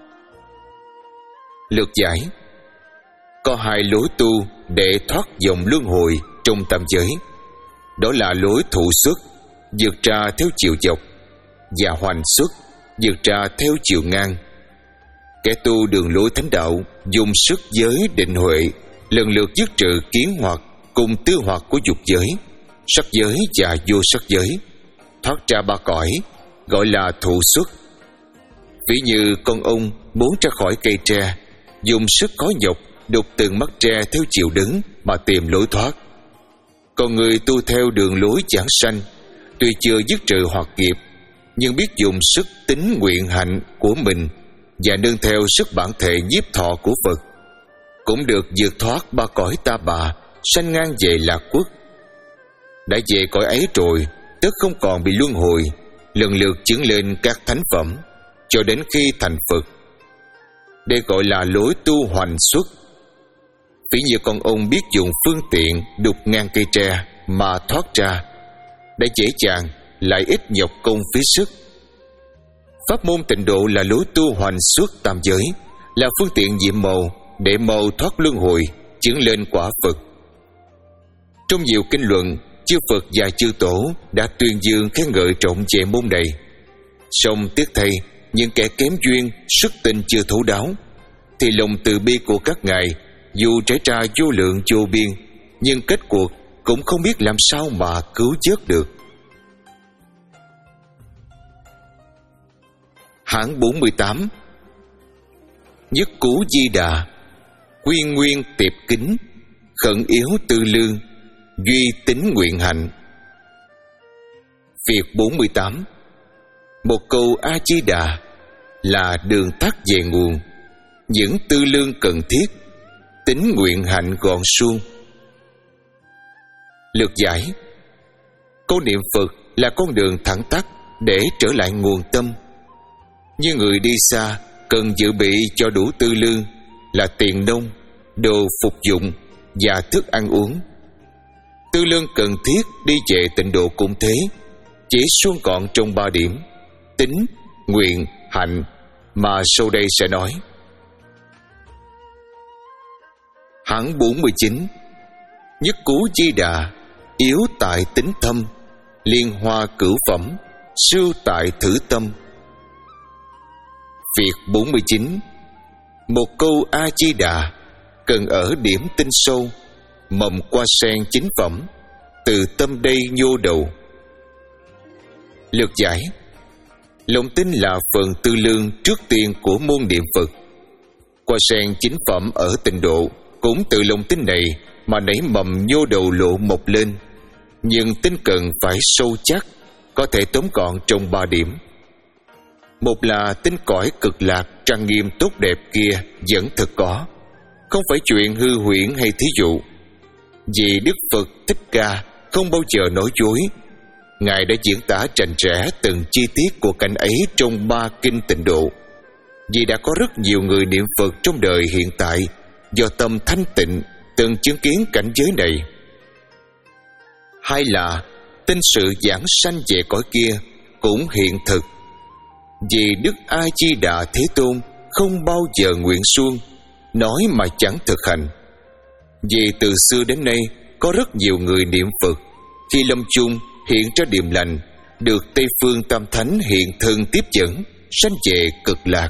Speaker 1: Lược giải: có hai lối tu để thoát dòng luân hồi trong tam giới. Đó là lối thụ xuất, vượt ra theo chiều dọc, và hoành xuất, vượt ra theo chiều ngang. Kẻ tu đường lối thánh đạo dùng sức giới định huệ, lần lượt dứt trừ kiến hoặc cùng tư hoặc của dục giới, sắc giới và vô sắc giới, thoát ra ba cõi, gọi là thụ xuất. Ví như con ong muốn ra khỏi cây tre, dùng sức khó nhọc đục từng mắt tre theo chiều đứng mà tìm lối thoát. Còn người tu theo đường lối giảng sanh, tuy chưa dứt trừ hoặc nghiệp, nhưng biết dùng sức tín nguyện hạnh của mình và nương theo sức bản thể nhiếp thọ của Phật, cũng được vượt thoát ba cõi ta bà, sanh ngang về lạc quốc. Đã về cõi ấy rồi, tức không còn bị luân hồi, lần lượt chứng lên các thánh phẩm cho đến khi thành Phật. Đây gọi là lối tu hoành xuất. Ví như con ong biết dùng phương tiện đục ngang cây tre mà thoát ra, đã dễ dàng lại ít nhọc công phí sức. Pháp môn tịnh độ là lối tu hoành xuất tam giới, là phương tiện nhiệm màu để mau thoát luân hồi, chứng lên quả Phật. Trong nhiều kinh luận, chư Phật và chư Tổ đã tuyên dương khen ngợi trọng về môn này. Song tiếc thay, những kẻ kém duyên, sức tình chưa thấu đáo, thì lòng từ bi của các ngài dù trải ra vô lượng vô biên, nhưng kết cuộc cũng không biết làm sao mà cứu vớt được. Hạng bốn mươi tám. Nhất cú di đà, quy nguyên tiệp kính, khẩn yếu tư lương, duy tín nguyện hạnh. Việc bốn mươi tám. Một câu A Di Đà là đường tắt về nguồn, những tư lương cần thiết, tín nguyện hạnh gọn suông. Lược giải: câu niệm Phật là con đường thẳng tắt để trở lại nguồn tâm. Như người đi xa cần dự bị cho đủ tư lương là tiền nông, đồ phục dụng và thức ăn uống. Tư lương cần thiết đi về tịnh độ cũng thế, chỉ suông gọn trong ba điểm: tín, nguyện, hạnh, mà sau đây sẽ nói. Hạng bốn mươi chín. Nhất cú di đà, yếu tại tính thâm, liên hoa cửu phẩm, siêu tại thử tâm. Việc bốn mươi chín. Một câu A Di Đà cần ở điểm tinh sâu, mầm qua sen chính phẩm, từ tâm đây nhô đầu. Lược giải: lòng tin là phần tư lương trước tiên của môn niệm Phật. Qua sen chính phẩm ở tịnh độ cũng từ lòng tin này mà nảy mầm nhô đầu lộ mọc lên, nhưng tin cần phải sâu chắc, có thể tóm gọn trong ba điểm. Một là tin cõi cực lạc trang nghiêm tốt đẹp kia vẫn thực có, không phải chuyện hư huyễn hay thí dụ. Vì Đức Phật Thích Ca không bao giờ nói dối, Ngài đã diễn tả rành rẽ từng chi tiết của cảnh ấy trong ba kinh tịnh độ. Vì đã có rất nhiều người niệm Phật trong đời hiện tại do tâm thanh tịnh từng chứng kiến cảnh giới này. Hai là tin sự giảng sanh về cõi kia cũng hiện thực. Vì Đức A Di Đà Thế Tôn không bao giờ nguyện suông, nói mà chẳng thực hành. Vì từ xưa đến nay có rất nhiều người niệm Phật, khi lâm chung hiện ra điềm lành, được Tây Phương Tam Thánh hiện thân tiếp dẫn, sanh về cực lạc.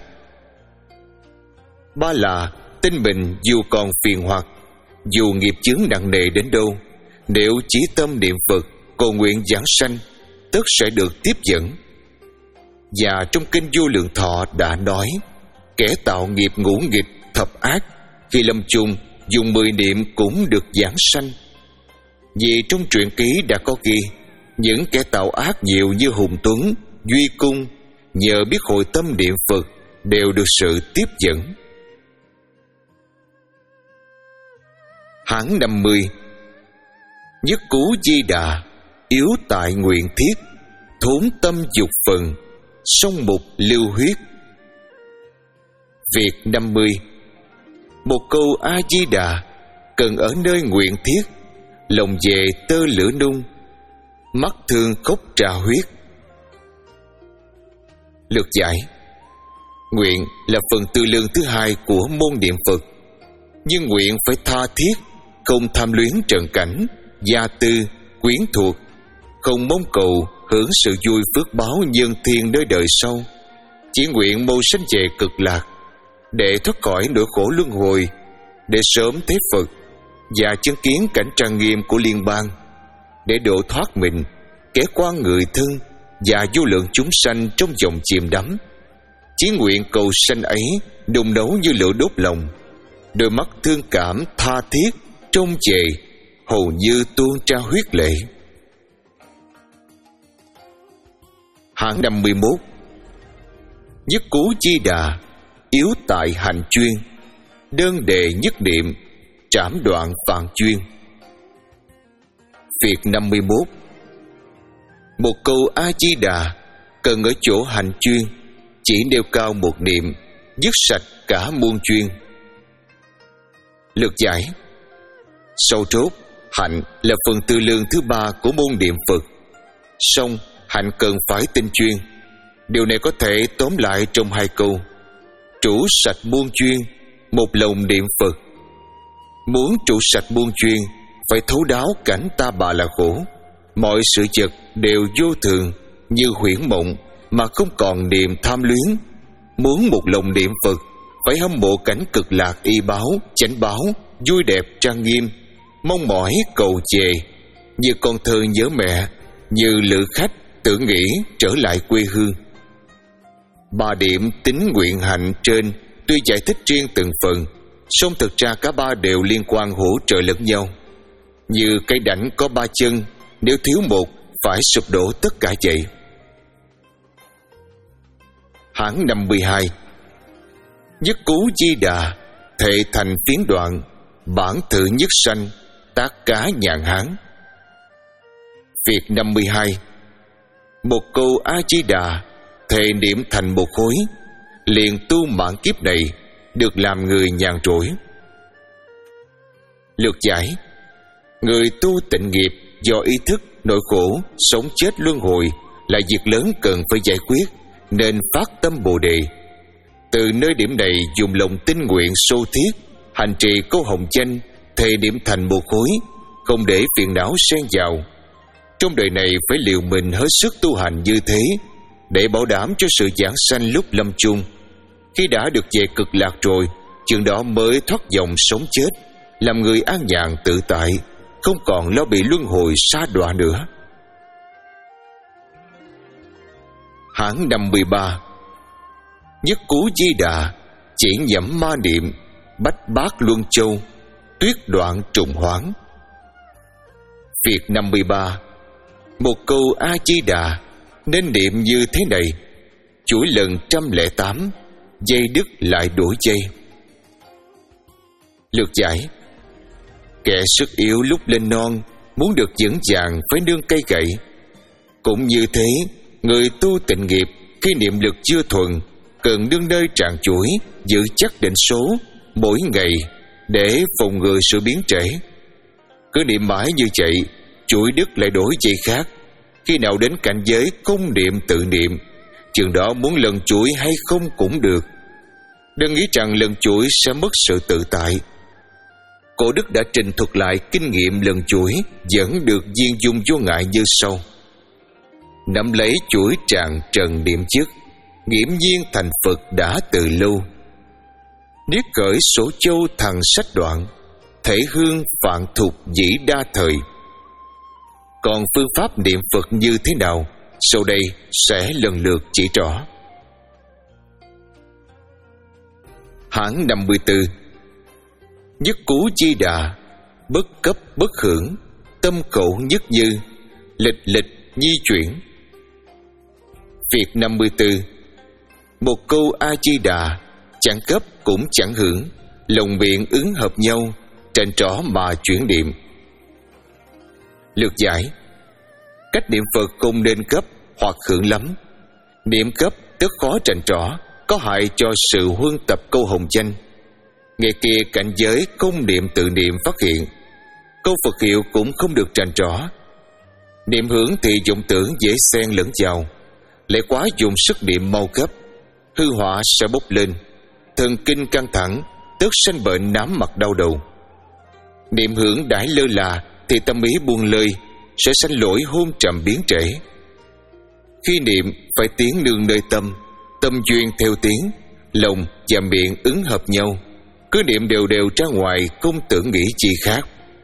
Speaker 1: Ba là tin mình dù còn phiền hoặc, dù nghiệp chướng nặng nề đến đâu, nếu chỉ tâm niệm Phật, cầu nguyện giảng sanh, tất sẽ được tiếp dẫn. Và trong kinh Vô Lượng Thọ đã nói, kẻ tạo nghiệp ngũ nghịch thập ác, khi lâm chung dùng mười niệm cũng được giảng sanh. Vì trong truyện ký đã có ghi, những kẻ tạo ác nhiều như Hùng Tuấn, Duy Cung, nhờ biết hội tâm niệm Phật đều được sự tiếp dẫn. Hạng năm mươi. Nhất cú di đà, yếu tại nguyện thiết, thốn tâm dục phần, song mục lưu huyết. Việc năm mươi. Một câu A Di Đà cần ở nơi nguyện thiết, lòng về tơ lửa nung, mắt thương khóc trà huyết. Lược giải: nguyện là phần tư lương thứ hai của môn niệm Phật, nhưng nguyện phải tha thiết, không tham luyến trần cảnh, gia tư, quyến thuộc, không mong cầu hưởng sự vui phước báo nhân thiên nơi đời sau, chỉ nguyện mau sanh về cực lạc để thoát khỏi nỗi khổ luân hồi, để sớm thấy Phật và chứng kiến cảnh trang nghiêm của liên bang, để độ thoát mình, kẻ qua người thân và vô lượng chúng sanh trong dòng chìm đắm. Chí nguyện cầu sanh ấy đùng nấu như lửa đốt lòng, đôi mắt thương cảm tha thiết trông chề, hầu như tuôn ra huyết lệ. Hạng năm mươi mốt. Nhất Cú Di Đà, yếu tại hành chuyên, đơn đề nhất niệm, trảm đoạn phạn chuyên. Việc năm mươi mốt. Một câu A Di Đà cần ở chỗ hành chuyên, chỉ nêu cao một niệm, dứt sạch cả muôn chuyên. Lược giải. Sâu chốt, hạnh là phần tư lương thứ ba của môn niệm Phật. Song hạnh cần phải tinh chuyên. Điều này có thể tóm lại trong hai câu: trụ sạch muôn chuyên, một lòng niệm Phật. Muốn trụ sạch muôn chuyên, phải thấu đáo cảnh ta bà là khổ, mọi sự vật đều vô thường như huyễn mộng, mà không còn niềm tham luyến. Muốn một lòng niệm Phật, phải hâm mộ cảnh cực lạc y báo, chánh báo, vui đẹp trang nghiêm, mong mỏi cầu về, như con thơ nhớ mẹ, như lữ khách tưởng nghĩ trở lại quê hương. Ba điểm tín nguyện hạnh trên tuy giải thích riêng từng phần, song thực ra cả ba đều liên quan hỗ trợ lẫn nhau. Như cây đảnh có ba chân, nếu thiếu một phải sụp đổ tất cả vậy. Hạng năm mươi hai. Nhất Cú Di Đà, thệ thành phiến đoạn, bản thử nhất sanh, tác cá nhàn hán. Việc năm mươi hai. Một câu A Di Đà thệ niệm thành một khối, liền tu mãn kiếp này, được làm người nhàn rỗi. Lược giải. Người tu tịnh nghiệp do ý thức nỗi khổ sống chết luân hồi là việc lớn cần phải giải quyết, nên phát tâm Bồ Đề. Từ nơi điểm này dùng lòng tinh nguyện sâu thiết, hành trì câu hồng danh, thề niệm thành một khối, không để phiền não xen vào. Trong đời này phải liều mình hết sức tu hành như thế, để bảo đảm cho sự giảng sanh lúc lâm chung. Khi đã được về cực lạc rồi, chừng đó mới thoát dòng sống chết, làm người an nhàn tự tại, không còn lo bị luân hồi sa đọa nữa. Hạng năm mươi ba. Nhất Cú Di Đà, chỉ nhẩm ma niệm, bách bát luân châu, tuyết đoạn trùng hoáng. Việc năm mươi ba. Một câu A Di Đà nên niệm như thế này: chuỗi lần trăm lẻ tám, dây đứt lại đổi dây. Lược giải. Kẻ sức yếu lúc lên non, muốn được vững vàng phải nương cây gậy. Cũng như thế, người tu tịnh nghiệp khi niệm lực chưa thuần, cần nương nơi tràng chuỗi, giữ chắc định số mỗi ngày để phòng ngừa sự biến trễ. Cứ niệm mãi như vậy, chuỗi đứt lại đổi dây khác. Khi nào đến cảnh giới không niệm tự niệm, chừng đó muốn lần chuỗi hay không cũng được. Đừng nghĩ rằng lần chuỗi sẽ mất sự tự tại. Cổ đức đã trình thuật lại kinh nghiệm lần chuỗi vẫn được viên dung vô ngại như sau: nắm lấy chuỗi tràng trần niệm chức, nghiễm nhiên thành Phật đã từ lâu. Niết cởi sổ châu thằng sách đoạn, thể hương phạn thục dĩ đa thời. Còn phương pháp niệm Phật như thế nào, sau đây sẽ lần lượt chỉ rõ. Hạng năm mươi tư. Nhất Cú Di Đà, bất cấp bất hưởng, tâm khẩu nhất như, lịch lịch nhi chuyển. Việc năm mươi tư. Một câu A Di Đà, chẳng cấp cũng chẳng hưởng, lòng miệng ứng hợp nhau, tranh trỏ mà chuyển niệm. Lược giải. Cách niệm Phật không nên cấp hoặc hưởng lắm. Niệm cấp rất khó tranh trỏ, có hại cho sự huân tập câu hồng danh. Ngày kia cảnh giới không niệm tự niệm phát hiện, câu Phật hiệu cũng không được tranh trỏ. Niệm hưởng thì vọng tưởng dễ xen lẫn vào, lại quá dùng sức niệm mau gấp, hư họa sẽ bốc lên, thần kinh căng thẳng, tức sanh bệnh nám mặt đau đầu. Niệm hưởng đãi lơ là thì tâm ý buông lơi, sẽ sanh lỗi hôn trầm biến trễ. Khi niệm phải tiếng nương nơi tâm, tâm duyên theo tiếng, lòng và miệng ứng hợp nhau. Cứ niệm đều đều ra ngoài, không tưởng nghĩ chi khác.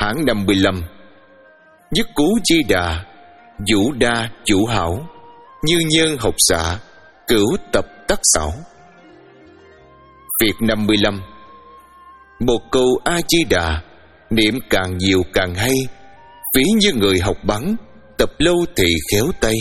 Speaker 1: Hãng năm mươi lăm. Nhất cú chi đà, vũ đa chủ hảo, như nhân học xạ, cửu tập tắc xảo. Việc năm mươi lăm. Một câu A Di Đà, niệm càng nhiều càng hay, ví như người học bắn, tập lâu thì khéo tay.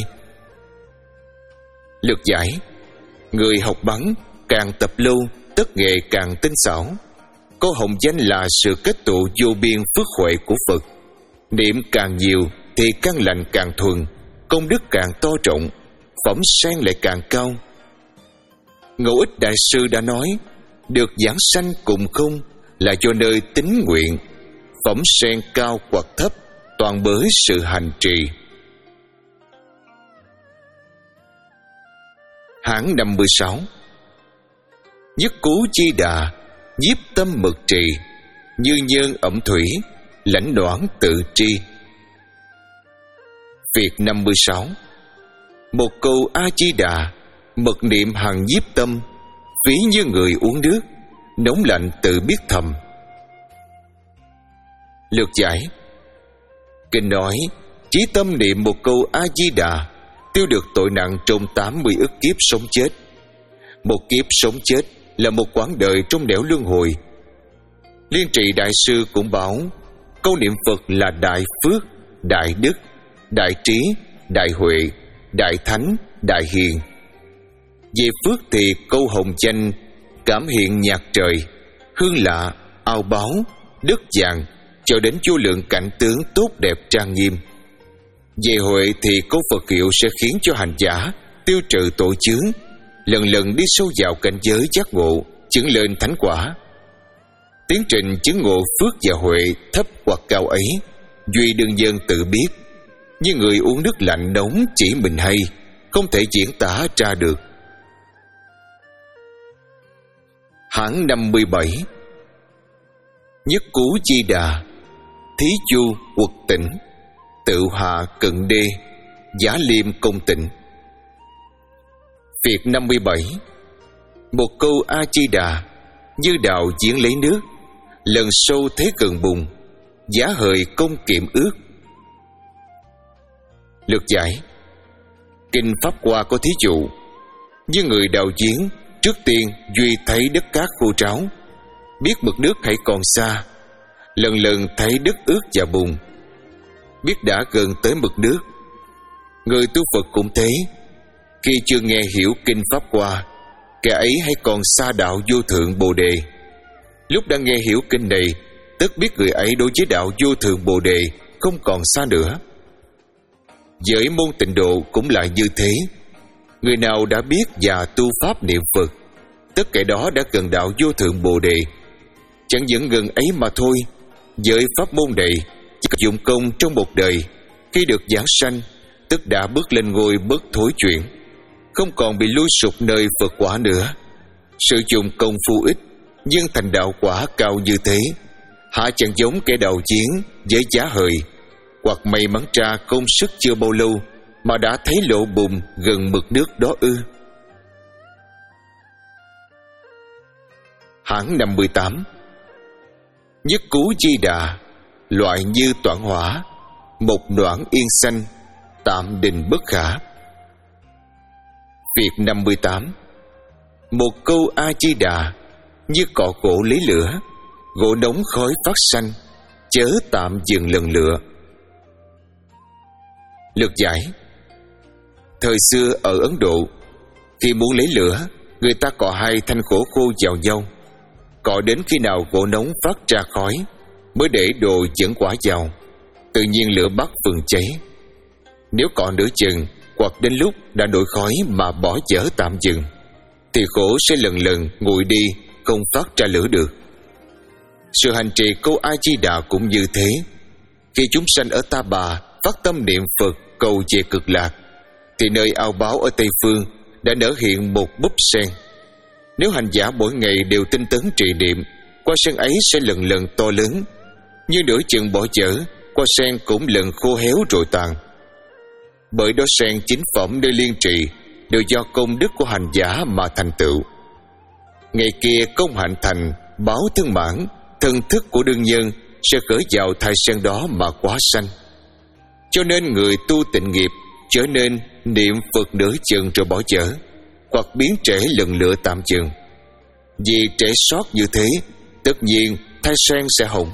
Speaker 1: Lược giải. Người học bắn càng tập lâu, tất nghệ càng tinh xảo. Có hồng danh là sự kết tụ vô biên phước huệ của Phật. Niệm càng nhiều thì căn lành càng thuần, công đức càng to trọng, phẩm sang lại càng cao. Ngẫu Ích Đại Sư đã nói, được giảng sanh cùng không là do nơi tín nguyện, phẩm sen cao hoặc thấp toàn bởi sự hành trì. Hãng năm mươi sáu. Nhất cú chi đà, nhiếp tâm mực trì, như nhân ẩm thủy, lãnh đoán tự tri. Việc năm mươi sáu. Một câu A Di Đà, mật niệm hằng nhiếp tâm, ví như người uống nước, nóng lạnh tự biết thầm. Lược giải. Kinh nói, chí tâm niệm một câu A Di Đà, tiêu được tội nặng trong tám mươi ức kiếp sống chết. Một kiếp sống chết là một quãng đời trong nẻo luân hồi. Liên Trì Đại Sư cũng bảo, câu niệm Phật là đại phước, đại đức, đại trí, đại huệ, đại thánh, đại hiền. Về phước thì câu hồng danh, cảm hiện nhạc trời, hương lạ, ao báu, đất vàng, cho đến vô lượng cảnh tướng tốt đẹp trang nghiêm. Về huệ thì câu Phật hiệu sẽ khiến cho hành giả tiêu trừ tội chướng, lần lần đi sâu vào cảnh giới giác ngộ, chứng lên thánh quả. Tiến trình chứng ngộ phước và huệ thấp hoặc cao ấy, duy đương dân tự biết, như người uống nước lạnh nóng chỉ mình hay, không thể diễn tả ra được. Hãng năm mươi bảy. Nhất cú chi đà, thí chu quật tỉnh, tự hạ cận đê, giá liêm công tịnh. Việc năm mươi bảy. Một câu A Di Đà, như đào giếng lấy nước, lần sâu thế gần bùn, giá hời công kiệm ước. Lược giải. Kinh Pháp Hoa có thí dụ, như người đào giếng, trước tiên duy thấy đất cát khô ráo, biết mực nước hãy còn xa, lần lần thấy đất ướt và bùn, biết đã gần tới mực nước. Người tu Phật cũng thế, khi chưa nghe hiểu kinh Pháp Hoa, kẻ ấy hay còn xa đạo vô thượng Bồ Đề. Lúc đã nghe hiểu kinh này, tất biết người ấy đối với đạo vô thượng Bồ Đề không còn xa nữa. Với môn tịnh độ cũng là như thế. Người nào đã biết và tu pháp niệm Phật, tất kẻ đó đã gần đạo vô thượng Bồ Đề. Chẳng những gần ấy mà thôi, với pháp môn này chỉ cần dụng công trong một đời, khi được giảng sanh, tức đã bước lên ngôi bất thối chuyển, không còn bị lui sụp nơi Phật quả nữa. Sử dụng công phu ít nhưng thành đạo quả cao như thế, há chẳng giống kẻ đầu chiến với giá hời, hoặc may mắn ra công sức chưa bao lâu mà đã thấy lộ bùn gần mực nước đó ư? Hãng năm mươi tám. Nhất cú di đà, loại như toản hỏa, một đoạn yên xanh, tạm định bất khả. Việc năm mươi tám. Một câu A Di Đà, như cọ gỗ lấy lửa, gỗ nóng khói phát sanh, chớ tạm dừng lần lựa. Lược giải. Thời xưa ở Ấn Độ, khi muốn lấy lửa, người ta cọ hai thanh gỗ khô vào nhau, cọ đến khi nào gỗ nóng phát ra khói mới để đồ dẫn quả vào, tự nhiên lửa bắt phừng cháy. Nếu cọ nửa chừng hoặc đến lúc đã nổi khói mà bỏ dở tạm dừng, thì gỗ sẽ lần lần nguội đi, không phát ra lửa được. Sự hành trì câu A Di Đà cũng như thế. Khi chúng sanh ở Ta Bà phát tâm niệm Phật cầu về cực lạc, thì nơi ao báo ở Tây Phương đã nở hiện một búp sen. Nếu hành giả mỗi ngày đều tinh tấn trì niệm, hoa sen ấy sẽ lần lần to lớn, như nửa chừng bỏ dở, hoa sen cũng lần khô héo rồi tàn. Bởi đó sen chính phẩm nơi liên trì đều do công đức của hành giả mà thành tựu. Ngày kia công hạnh thành, báo thân mãn, thân thức của đương nhân sẽ khởi vào thai sen đó mà quá sanh. Cho nên người tu tịnh nghiệp trở nên niệm Phật nửa chừng rồi bỏ dở, hoặc biến trễ lần lựa tạm chừng. Vì trễ sót như thế, tất nhiên thai sen sẽ hỏng.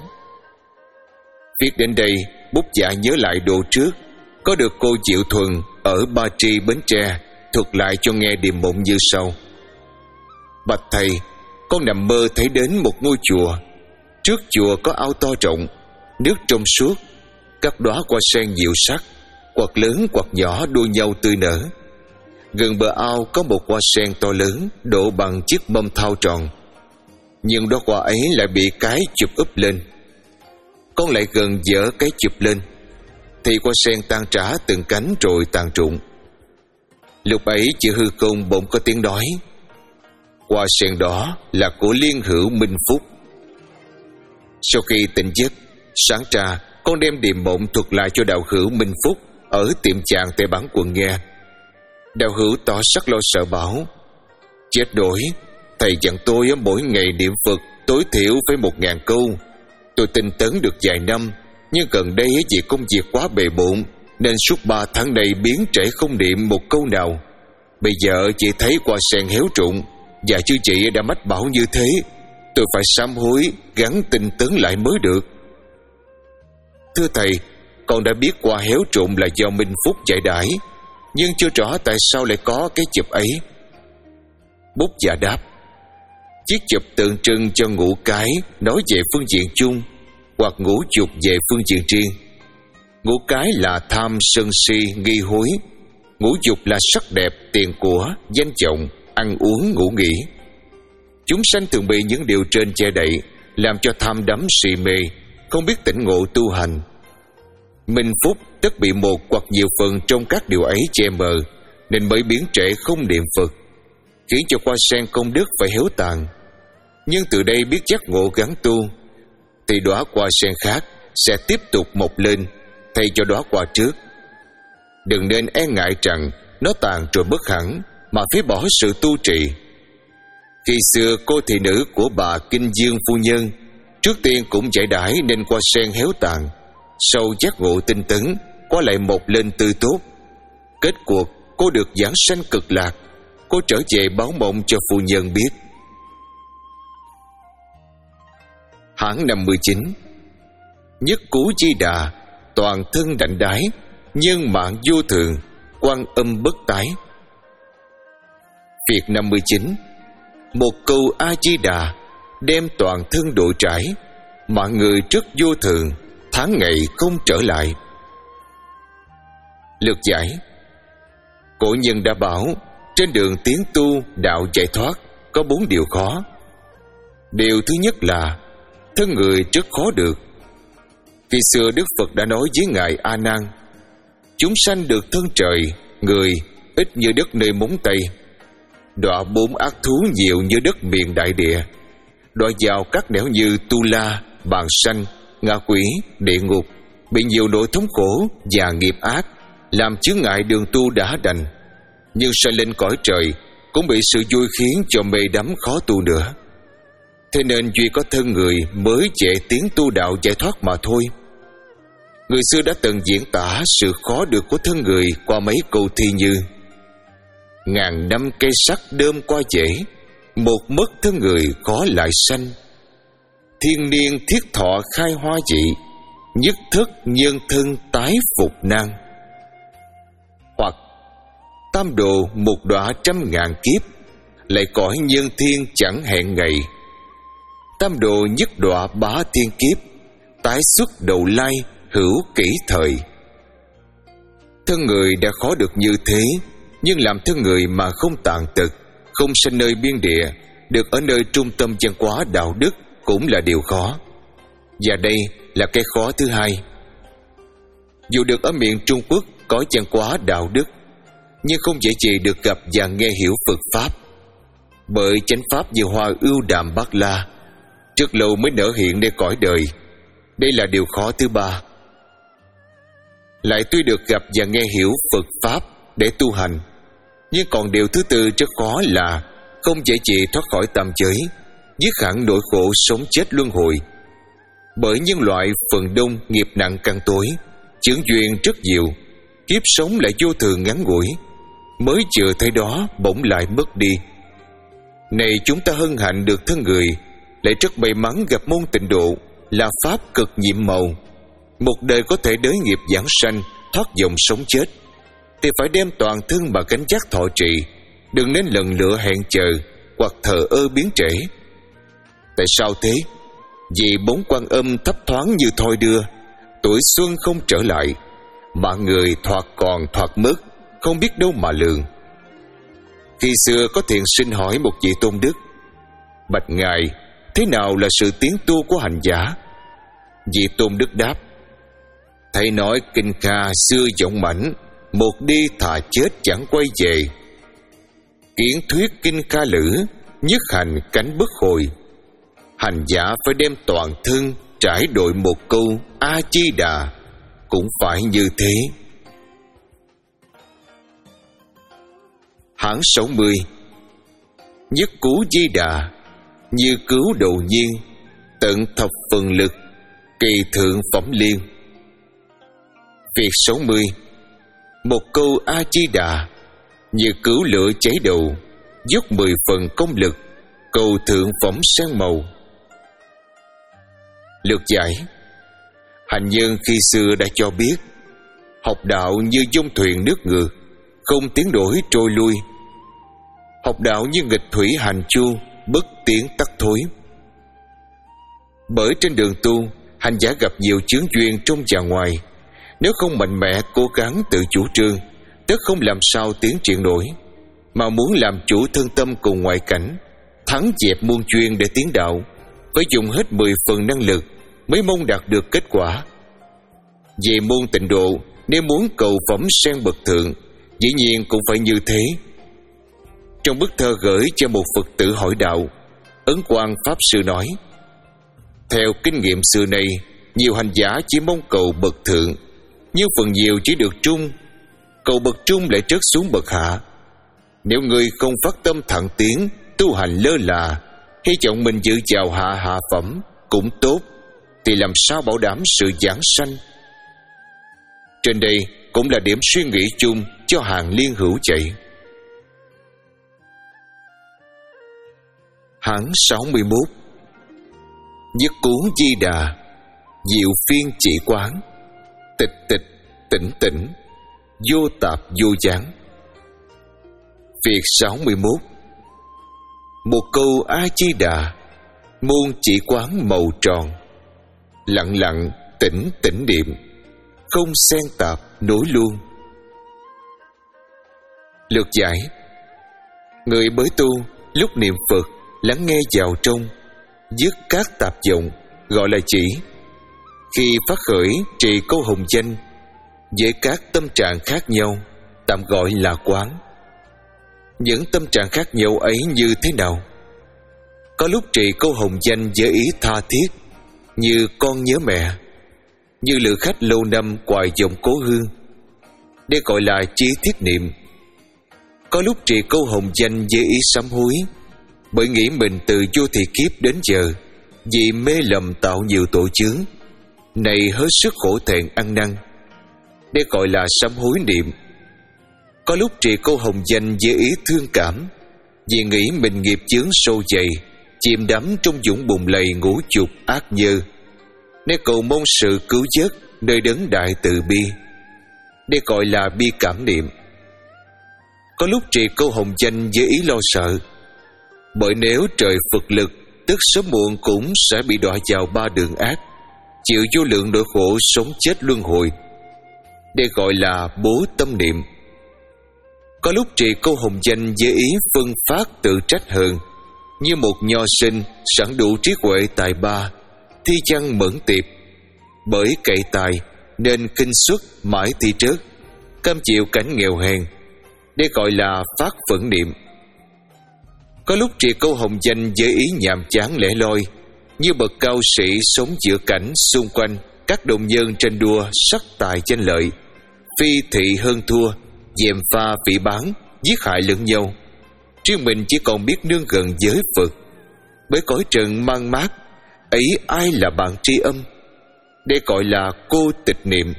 Speaker 1: Viết đến đây, bút giả nhớ lại độ trước có được cô Diệu Thuần ở Ba Tri, Bến Tre thuật lại cho nghe điềm mộng như sau: Bạch thầy, con nằm mơ thấy đến một ngôi chùa. Trước chùa có ao to rộng, nước trong suốt, các đóa hoa sen nhiều sắc, quạt lớn quạt nhỏ đua nhau tươi nở. Gần bờ ao có một hoa sen to lớn đổ bằng chiếc mâm thau tròn, nhưng đóa hoa ấy lại bị cái chụp úp lên. Con lại gần dỡ cái chụp lên thì hoa sen tan rã từng cánh rồi tàn rụng. Lúc ấy chữ hư không bỗng có tiếng nói: Hoa sen đó là của Liên Hữu Minh Phúc. Sau khi tỉnh giấc, sáng ra con đem điềm mộng thuật lại cho đạo hữu Minh Phúc ở tiệm chàng Tây Bán Quận nghe. Đạo hữu tỏ sắc lo sợ bảo: Chết nổi, thầy dặn tôi mỗi ngày niệm Phật tối thiểu phải một ngàn câu. Tôi tinh tấn được vài năm, nhưng gần đây vì công việc quá bề bộn nên suốt ba tháng nay biến trễ không niệm một câu nào. Bây giờ chị thấy hoa sen héo rụng và chư chị đã mách bảo như thế, tôi phải sám hối gắng tinh tấn lại mới được. Thưa thầy, con đã biết hoa héo rụng là do Minh Phúc dạy đãi, nhưng chưa rõ tại sao lại có cái chụp ấy. Bút giả đáp: Chiếc chụp tượng trưng cho ngũ cái nói về phương diện chung, hoặc ngũ dục về phương diện riêng. Ngũ cái là tham sân si nghi hối, ngũ dục là sắc đẹp, tiền của, danh vọng, ăn uống, ngủ nghỉ. Chúng sanh thường bị những điều trên che đậy, làm cho tham đắm si mê, không biết tỉnh ngộ tu hành. Minh Phúc tất bị một hoặc nhiều phần trong các điều ấy che mờ, nên mới biến trễ không niệm Phật, khiến cho hoa sen công đức phải héo tàn. Nhưng từ đây biết giác ngộ gắng tu, thì đóa hoa sen khác sẽ tiếp tục mọc lên thay cho đóa hoa trước. Đừng nên e ngại rằng nó tàn rồi mất hẳn, mà phế bỏ sự tu trì. Khi xưa cô thị nữ của bà Kinh Dương phu nhân trước tiên cũng giải đãi nên hoa sen héo tàn. Sau giác ngộ tinh tấn, qua lại mọc lên tươi tốt. Kết cuộc cô được giảng sanh cực lạc. Cô trở về báo mộng cho phu nhân biết. Hãng năm mươi chín. Nhất cú Di Đà, toàn thân đảnh đái, nhân mạng vô thường, Quan Âm bất tái. Việc năm mươi chín. Một câu A Di Đà đem toàn thân độ trải, mọi người trước vô thường, tháng ngày không trở lại. Lược giải. Cổ nhân đã bảo trên đường tiến tu đạo giải thoát có bốn điều khó. Điều thứ nhất là thân người rất khó được. Khi xưa Đức Phật đã nói với ngài A Nan: chúng sanh được thân trời, người ít như đất nơi móng tay, đọa bốn ác thú nhiều như đất miền đại địa, đọa vào các nẻo như tu la, bàn sanh, ngạ quỷ, địa ngục, bị nhiều nỗi thống khổ và nghiệp ác làm chướng ngại đường tu đã đành. Nhưng sanh lên cõi trời cũng bị sự vui khiến cho mê đắm khó tu nữa. Thế nên duy có thân người mới dễ tiến tu đạo giải thoát mà thôi. Người xưa đã từng diễn tả sự khó được của thân người qua mấy câu thi như: ngàn năm cây sắt đơm qua dễ, một mất thân người khó lại sanh. Thiên niên thiết thọ khai hoa dị, nhất thất nhân thân tái phục nan. Hoặc tam đồ một đọa trăm ngàn kiếp, lại cõi nhân thiên chẳng hẹn ngày. Tam đồ nhất đọa bá thiên kiếp, tái xuất đầu lai hữu kỷ thời. Thân người đã khó được như thế, nhưng làm thân người mà không tàn tật, không sanh nơi biên địa, được ở nơi trung tâm văn hóa đạo đức cũng là điều khó. Và đây là cái khó thứ hai. Dù được ở miền Trung Quốc có văn hóa đạo đức, nhưng không dễ gì được gặp và nghe hiểu Phật Pháp. Bởi chánh Pháp như hoa ưu đàm bát la, rất lâu mới nở hiện nơi cõi đời. Đây là điều khó thứ ba. Lại tuy được gặp và nghe hiểu Phật Pháp để tu hành, nhưng còn điều thứ tư rất khó là không dễ gì thoát khỏi tam giới, dứt hẳn nỗi khổ sống chết luân hồi. Bởi nhân loại phần đông nghiệp nặng căn tối, chướng duyên rất nhiều, kiếp sống lại vô thường ngắn ngủi, mới chờ thấy đó bỗng lại mất đi. Này chúng ta hân hạnh được thân người, lại rất may mắn gặp môn tịnh độ là pháp cực nhiệm màu. Một đời có thể đới nghiệp giảng sanh, thoát dòng sống chết, thì phải đem toàn thân mà gánh vác thọ trì, đừng nên lần lựa hẹn chờ hoặc thờ ơ biến trễ. Tại sao thế? Vì bốn quan âm thấp thoáng như thoi đưa, tuổi xuân không trở lại, mạng người thoạt còn thoạt mất, không biết đâu mà lường. Khi xưa có thiền sinh hỏi một vị tôn đức: bạch ngài, thế nào là sự tiến tu của hành giả? Vị tôn đức đáp: thầy nói kinh kha xưa vọng mãnh, một đi thà chết chẳng quay về. Kiến thuyết kinh kha lữ, nhất hành cánh bất hồi. Hành giả phải đem toàn thân trải đội một câu A Di Đà, cũng phải như thế. Hãng sáu mươi. Nhất cú Di Đà, như cứu độ nhiên, tận thập phần lực, kỳ thượng phẩm liên. Việc sáu mươi. Một câu A Di Đà, như cứu lửa cháy đầu, dốc mười phần công lực, cầu thượng phẩm sang màu. Lược giải. Hành nhân khi xưa đã cho biết, học đạo như dung thuyền nước ngược, không tiến đổi trôi lui. Học đạo như nghịch thủy hành chu, bất tiến tắc thối. Bởi trên đường tu, hành giả gặp nhiều chướng duyên trong và ngoài. Nếu không mạnh mẽ cố gắng tự chủ trương, tất không làm sao tiến triển nổi. Mà muốn làm chủ thân tâm cùng ngoại cảnh, thắng dẹp muôn chuyên để tiến đạo, phải dùng hết mười phần năng lực mới mong đạt được kết quả. Về môn tịnh độ, nếu muốn cầu phẩm sen bậc thượng, dĩ nhiên cũng phải như thế. Trong bức thơ gửi cho một Phật tử hỏi đạo, Ấn Quang Pháp Sư nói: theo kinh nghiệm xưa nay, nhiều hành giả chỉ mong cầu bậc thượng, nhưng phần nhiều chỉ được trung. Cầu bậc trung lại trớt xuống bậc hạ. Nếu người không phát tâm thẳng tiến, tu hành lơ là, hy vọng mình giữ vào hạ hạ phẩm cũng tốt, thì làm sao bảo đảm sự giảng sanh? Trên đây cũng là điểm suy nghĩ chung cho hàng liên hữu chạy. Hãng sáu mươi mốt. Nhất cuốn Di Đà, diệu phiên chỉ quán, tịch tịch tỉnh tỉnh, vô tạp vô gián. Việc sáu mươi mốt. Một câu A Di Đà, môn chỉ quán màu tròn, lặng lặng tỉnh tỉnh niệm, không xen tạp nối luôn. Lược giải. Người mới tu lúc niệm Phật lắng nghe vào trong, dứt các tạp vọng, gọi là chỉ. Khi phát khởi trì câu hồng danh, với các tâm trạng khác nhau, tạm gọi là quán. Những tâm trạng khác nhau ấy như thế nào? Có lúc trì câu hồng danh với ý tha thiết, như con nhớ mẹ, như lữ khách lâu năm hoài vọng cố hương, đây gọi là chí thiết niệm. Có lúc trì câu hồng danh với ý sám hối, bởi nghĩ mình từ vô thị kiếp đến giờ vì mê lầm tạo nhiều tội chướng, này hết sức khổ thẹn ăn năn, đây gọi là sám hối niệm. Có lúc trì câu hồng danh với ý thương cảm, vì nghĩ mình nghiệp chướng sâu dày, chìm đắm trong dũng bùn lầy ngũ dục ác nhơ, nên cầu mong sự cứu vớt nơi đấng đại từ bi, đây gọi là bi cảm niệm. Có lúc trì câu hồng danh với ý lo sợ, bởi nếu trời Phật lực, tức sớm muộn cũng sẽ bị đọa vào ba đường ác, chịu vô lượng nỗi khổ sống chết luân hồi, đây gọi là bố tâm niệm. Có lúc trì câu hồng danh với ý phân phát tự trách hờn, như một nho sinh sẵn đủ trí huệ tài ba, thi văn mẫn tiệp, bởi cậy tài nên kinh xuất mãi thi trớt, cam chịu cảnh nghèo hèn, đây gọi là phát phẫn niệm. Có lúc trì câu hồng danh với ý nhàm chán lẻ loi, như bậc cao sĩ sống giữa cảnh xung quanh các đồng nhân tranh đua sắc tài tranh lợi, phi thị hơn thua, gièm pha phỉ báng, giết hại lẫn nhau, riêng mình chỉ còn biết nương gần giới Phật. Bởi cõi trần mang mát, ấy ai là bạn tri âm? Đây gọi là cô tịch niệm.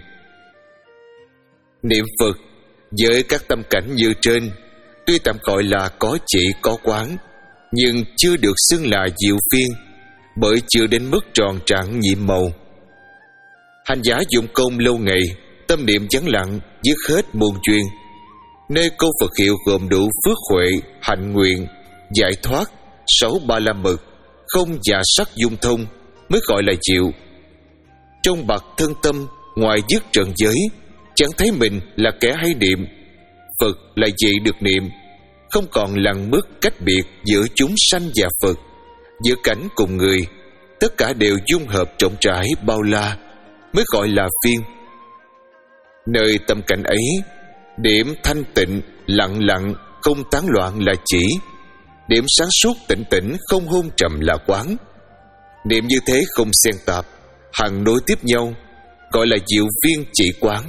Speaker 1: Niệm Phật với các tâm cảnh như trên, tuy tạm gọi là có chỉ có quán, nhưng chưa được xưng là diệu phiên, bởi chưa đến mức tròn trẳng nhiệm màu. Hành giả dụng công lâu ngày, tâm niệm vắng lặng, dứt hết muôn duyên, nơi câu Phật hiệu gồm đủ phước huệ, hạnh nguyện, giải thoát, sáu ba la mật, không và sắc dung thông, mới gọi là diệu. Trong bậc thân tâm, ngoài dứt trần giới, chẳng thấy mình là kẻ hay niệm, Phật là gì được niệm, không còn lặng mức cách biệt giữa chúng sanh và Phật, giữa cảnh cùng người, tất cả đều dung hợp rộng rãi bao la, mới gọi là phiên. Nơi tâm cảnh ấy, điểm thanh tịnh, lặng lặng, không tán loạn là chỉ, điểm sáng suốt tĩnh tĩnh, không hôn trầm là quán. Niệm như thế không xen tạp, hằng nối tiếp nhau, gọi là diệu phiên chỉ quán.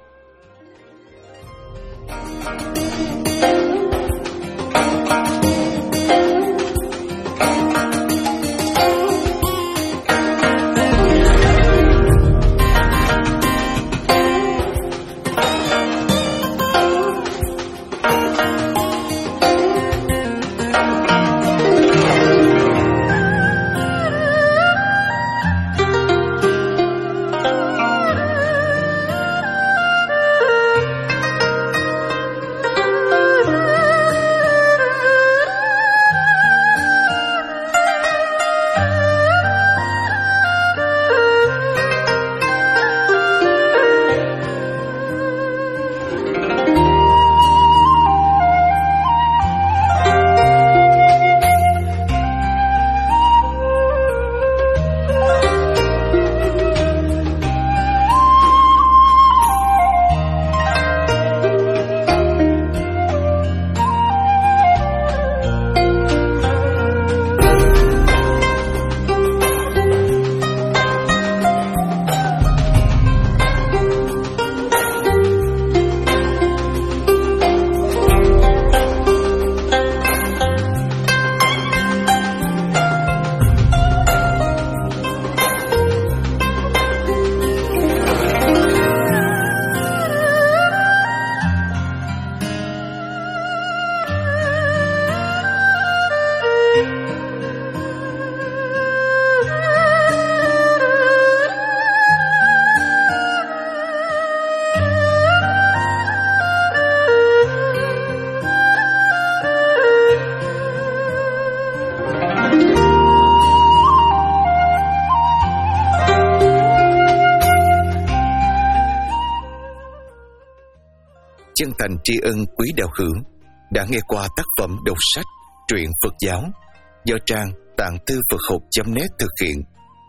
Speaker 1: Chân thành tri ân quý đạo hữu đã nghe qua tác phẩm đọc sách truyện Phật giáo do trang tạng thư Phật học chấm net thực hiện.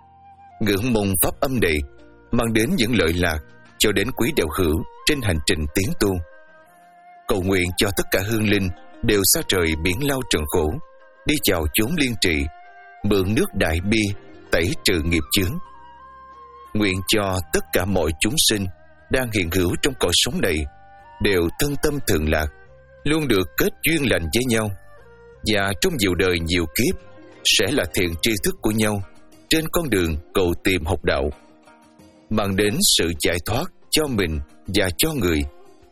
Speaker 1: Ngưỡng mong pháp âm này mang đến những lợi lạc cho đến quý đạo hữu trên hành trình tiến tu. Cầu nguyện cho tất cả hương linh đều xa trời biển lao trần khổ, đi vào chốn liên trị, mượn nước đại bi tẩy trừ nghiệp chướng. Nguyện cho tất cả mọi chúng sinh đang hiện hữu trong cõi sống này đều thân tâm thường lạc, luôn được kết duyên lành với nhau, và trong nhiều đời nhiều kiếp sẽ là thiện tri thức của nhau trên con đường cầu tìm học đạo, mang đến sự giải thoát cho mình và cho người.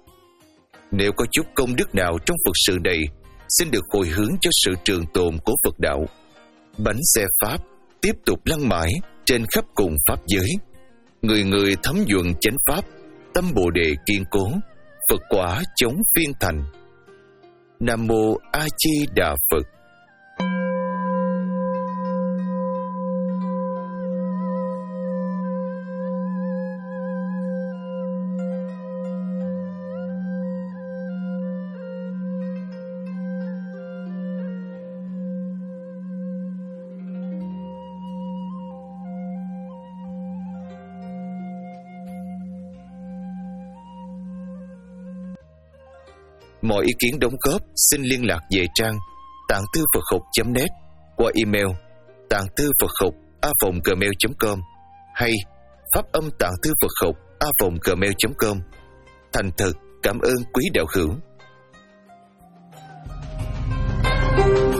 Speaker 1: Nếu có chút công đức nào trong Phật sự này, xin được hồi hướng cho sự trường tồn của Phật đạo. Bánh xe Pháp tiếp tục lăn mãi trên khắp cùng Pháp giới, người người thấm nhuận chánh Pháp, tâm Bồ Đề kiên cố, Phật quả chống phiên thành. Nam Mô A Di Đà Phật. Mọi ý kiến đóng góp xin liên lạc về trang tạng thư Phật học chấm net qua email tạng thư Phật học a vòng gmail chấm com hay pháp âm tạng thư Phật học a vòng gmail chấm com. Thành thật cảm ơn quý đạo hữu.